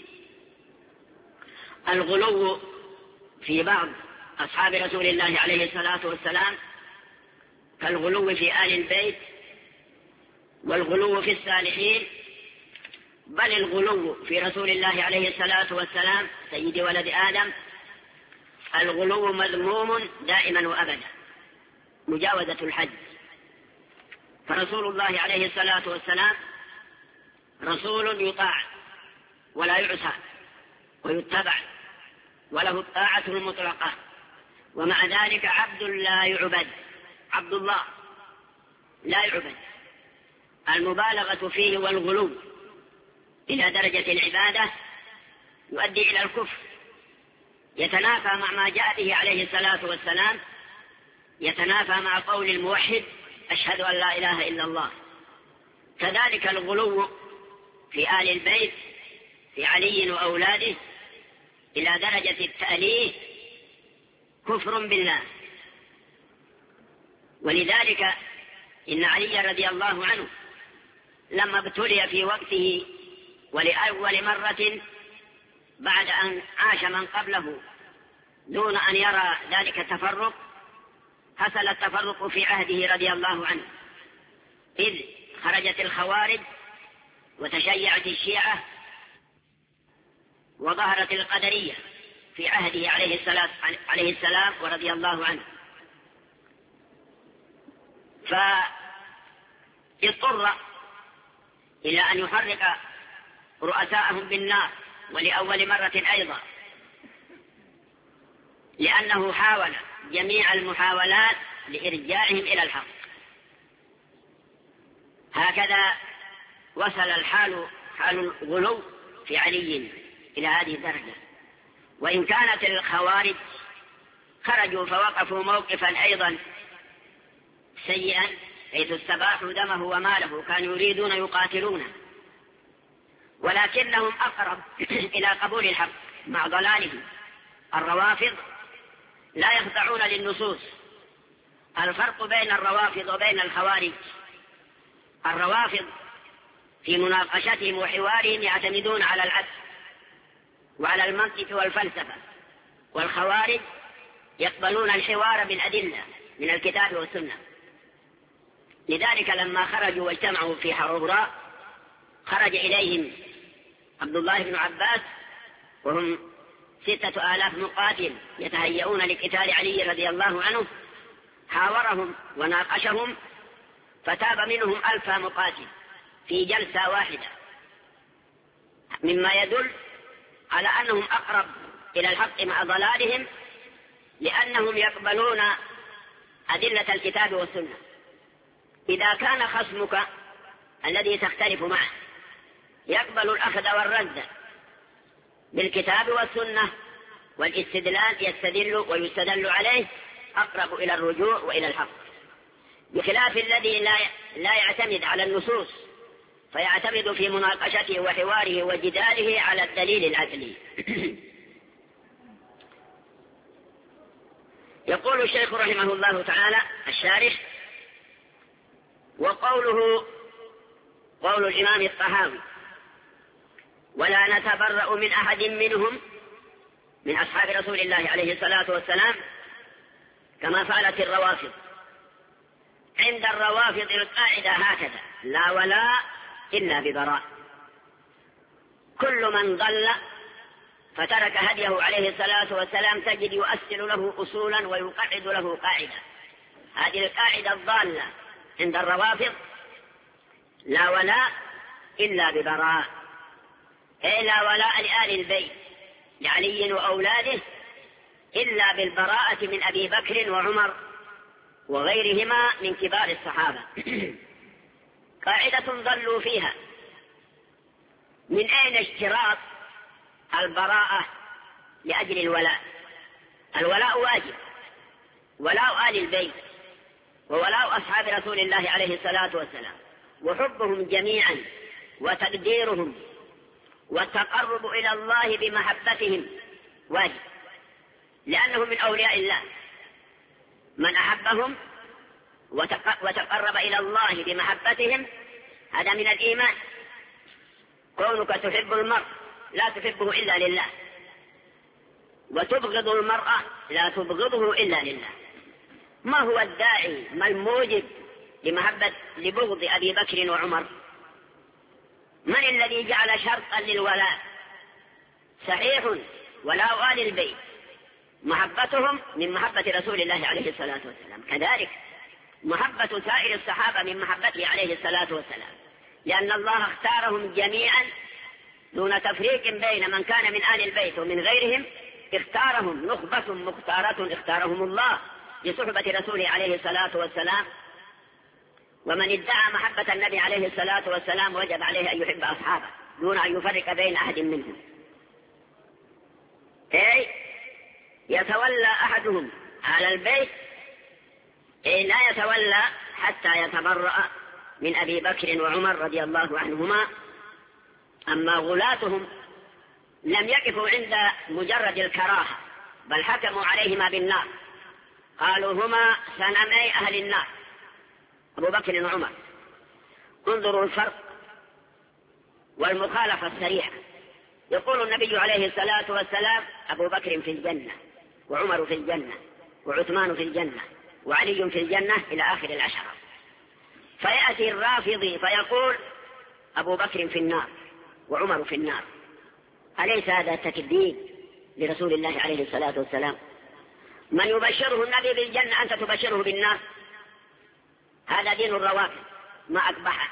الغلو في بعض أصحاب رسول الله عليه الصلاة والسلام كالغلو في آل البيت والغلو في الصالحين، بل الغلو في رسول الله عليه الصلاة والسلام سيد ولد آدم الغلو مذموم دائما وأبدا، مجاوزة الحد. فرسول الله عليه الصلاة والسلام رسول يطاع ولا يعصى ويتبع، وله الطاعة المطلقة، ومع ذلك عبد لا يعبد، عبد الله لا يعبد. المبالغة فيه والغلو إلى درجة العبادة يؤدي إلى الكفر، يتنافى مع ما جاء به عليه الصلاة والسلام، يتنافى مع قول الموحد: أشهد أن لا إله إلا الله. كذلك الغلو في آل البيت، في علي وأولاده، إلى درجة التأليه كفر بالله. ولذلك إن علي رضي الله عنه لما ابتلي في وقته ولأول مرة بعد أن عاش من قبله دون أن يرى ذلك التفرق، حصل التفرق في عهده رضي الله عنه، إذ خرجت الخوارج وتشيعت الشيعة وظهرت القدرية في عهده عليه السلام ورضي الله عنه، فاضطر إلى أن يحرق رؤساءهم بالنار، ولأول مرة أيضا، لأنه حاول جميع المحاولات لإرجاعهم إلى الحق. هكذا وصل الحال حال غلو في علي إلى هذه الدرجة. وإن كانت الخوارج خرجوا فوقفوا موقفا أيضا سيئا حيث استباحوا دمه وماله، كانوا يريدون يقاتلونه، ولكنهم أقرب إلى قبول الحق مع ضلالهم. الروافض لا يخضعون للنصوص. الفرق بين الروافض وبين الخوارج: الروافض في مناقشتهم وحوارهم يعتمدون على العقل وعلى المنطق والفلسفة، والخوارج يقبلون الحوار بالأدلة من الكتاب والسنة. لذلك لما خرجوا واجتمعوا في حروراء خرج إليهم عبد الله بن عباس وهم 6,000 مقاتل يتهيئون لقتال علي رضي الله عنه، حاورهم وناقشهم فتاب منهم 1000 مقاتل في جلسة واحدة، مما يدل على أنهم أقرب إلى الحق مع ضلالهم، لأنهم يقبلون أدلة الكتاب والسنة. إذا كان خصمك الذي تختلف معه يقبل الأخذ والرد بالكتاب والسنة والاستدلال، يستدل ويستدل عليه، أقرب إلى الرجوع وإلى الحق، بخلاف الذي لا يعتمد على النصوص فيعتمد في مناقشته وحواره وجداله على الدليل العقلي. يقول الشيخ رحمه الله تعالى الشارح: وقوله قول الإمام الطحاوي: ولا نتبرأ من أحد منهم من أصحاب رسول الله عليه الصلاة والسلام كما فعلت الروافض. عند الروافض القاعدة هكذا: لا ولاء إلا ببراء. كل من ضل فترك هديه عليه الصلاة والسلام تجد يؤصل له أصولا ويقعد له قاعدة. هذه القاعدة الضالة عند الروافض: لا ولاء إلا ببراء، أي لا ولاء لآل البيت لعلي وأولاده إلا بالبراءة من أبي بكر وعمر وغيرهما من كبار الصحابة. قاعدة ضلوا فيها. من أين اشتراط البراءة لأجل الولاء؟ الولاء واجب، ولاء آل البيت وولاء أصحاب رسول الله عليه الصلاة والسلام، وحبهم جميعا وتقديرهم والتقرب إلى الله بمحبتهم واجب، لأنهم من أولياء الله. من أحبهم وتقرب إلى الله بمحبتهم هذا من الإيمان. كونك تحب المرء لا تحبه إلا لله، وتبغض المرأة لا تبغضه إلا لله. ما هو الداعي، ما الموجب لبغض أبي بكر وعمر؟ من الذي جعل شرطا للولاء؟ صحيح ولاء آل البيت محبتهم من محبة رسول الله عليه الصلاة والسلام، كذلك محبة سائر الصحابة من محبته عليه الصلاة والسلام، لأن الله اختارهم جميعا دون تفريق بين من كان من آل البيت ومن غيرهم. اختارهم نخبة مختارة اختارهم الله لصحبة رسوله عليه الصلاة والسلام. ومن ادعى محبة النبي عليه الصلاة والسلام وجب عليه أن يحب أصحابه دون أن يفرق بين أحد منهم. أي يتولى أحدهم على البيت، أي لا يتولى حتى يتبرأ من أبي بكر وعمر رضي الله عنهما. أما غلاتهم لم يقفوا عند مجرد الكراهة، بل حكموا عليهما بالنار، قالوا هما سنمي أهل النار أبو بكر وعمر. انظروا الفرق والمخالفة السريعة. يقول النبي عليه الصلاة والسلام: أبو بكر في الجنة، وعمر في الجنة، وعثمان في الجنة، وعلي في الجنة، إلى آخر العشرة. فيأتي الرافضي فيقول: أبو بكر في النار وعمر في النار. أليس هذا تكذيب لرسول الله عليه الصلاة والسلام؟ من يبشره النبي بالجنة أنت تبشره بالنار؟ هذا دين الروافض ما أقبحه.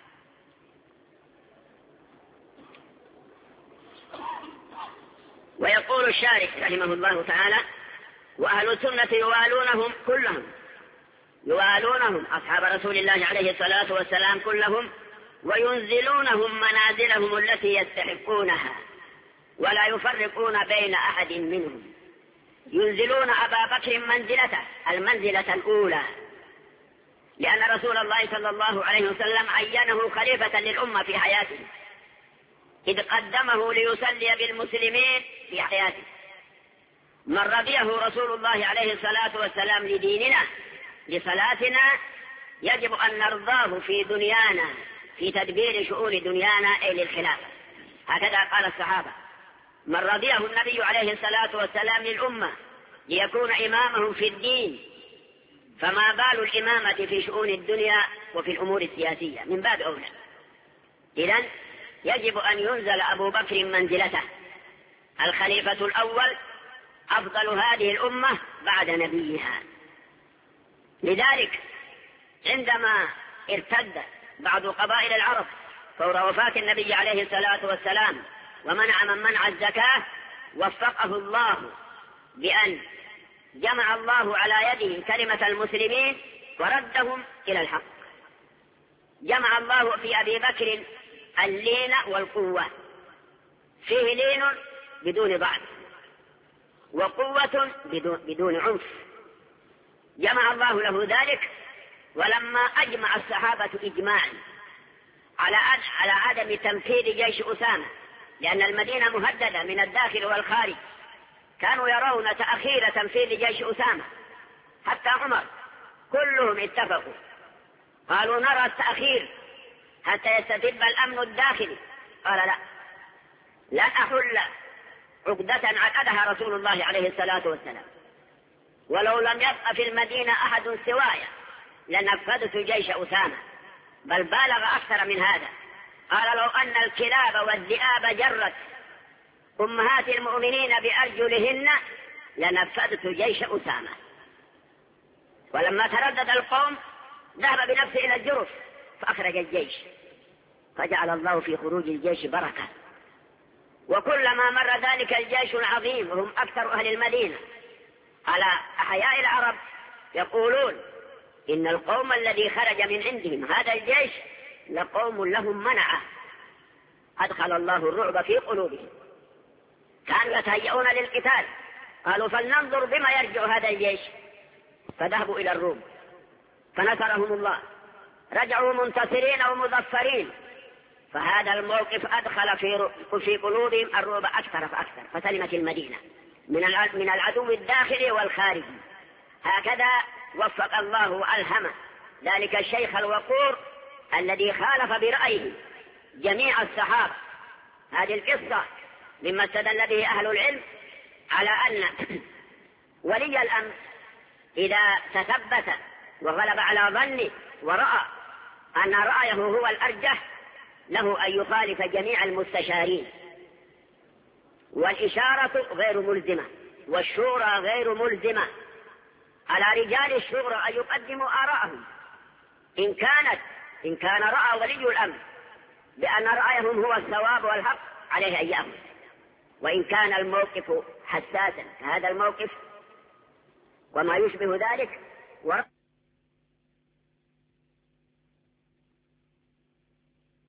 ويقول الشارح رحمه الله تعالى: وأهل السنة يوالونهم كلهم، يوالونهم أصحاب رسول الله عليه الصلاة والسلام كلهم وينزلونهم منازلهم التي يستحقونها ولا يفرقون بين أحد منهم. ينزلون أبا بكر منزلته المنزلة الأولى، لأن رسول الله صلى الله عليه وسلم عينه خليفة للأمة في حياته، إذ قدمه ليصلي بالمسلمين في حياته. من رضيه رسول الله عليه الصلاة والسلام لديننا لصلاتنا يجب أن نرضاه في دنيانا في تدبير شؤون دنيانا أي للخلافة. هكذا قال الصحابة: من رضيه النبي عليه الصلاة والسلام للأمة ليكون إمامهم في الدين فما بال الإمامة في شؤون الدنيا وفي الأمور السياسية، من باب أولى. إذن يجب أن ينزل أبو بكر منزلته، الخليفة الأول أفضل هذه الأمة بعد نبيها. لذلك عندما ارتد بعض قبائل العرب فور وفاة النبي عليه الصلاة والسلام ومنع من منع الزكاة، وفقه الله بأن جمع الله على يده كلمة المسلمين وردهم إلى الحق. جمع الله في أبي بكر اللين والقوة، فيه لين بدون ضعف وقوة بدون عنف، جمع الله له ذلك. ولما أجمع الصحابة إجماعا على عدم تنفيذ جيش أسامة، لأن المدينة مهددة من الداخل والخارج، كانوا يرون تأخير تنفيذ جيش أسامة، حتى عمر كلهم اتفقوا قالوا نرى التأخير حتى يستتب الأمن الداخلي. قال لا، لن أحل عقدة عقدها رسول الله عليه الصلاة والسلام، ولو لم يبق في المدينة أحد سواي لنفذت جيش أسامة، بل بالغ أكثر من هذا. قال لو أن الكلاب والذئاب جرت أمهات المؤمنين بأرجلهن لنفذت جيش أسامة. ولما تردد القوم ذهب بنفسه إلى الجرف فأخرج الجيش، فجعل الله في خروج الجيش بركة. وكلما مر ذلك الجيش العظيم وهم أكثر أهل المدينة على أحياء العرب يقولون إن القوم الذي خرج من عندهم هذا الجيش لقوم لهم منعة، أدخل الله الرعب في قلوبهم، كانوا يتهيئون للقتال. قالوا فلننظر بما يرجع هذا الجيش، فذهبوا إلى الروم فنصرهم الله، رجعوا منتصرين ومظفرين. فهذا الموقف أدخل في قلوبهم الرعب أكثر فأكثر، فسلمت المدينة من العدو الداخلي والخارجي. هكذا وفق الله وألهم ذلك الشيخ الوقور الذي خالف برأيه جميع الصحابة. هذه القصة مما استدل به أهل العلم على أن ولي الأمر إذا تثبت وغلب على ظنه ورأى أن رأيه هو الأرجح له أن يخالف جميع المستشارين. والإشارة غير ملزمة والشورى غير ملزمة، على رجال الشورى أن يقدموا آراءهم. إن كان رأى ولي الأمر بأن رأيهم هو الصواب والحق عليه أن يأخذ، وإن كان الموقف حساسا كهذا الموقف وما يشبه ذلك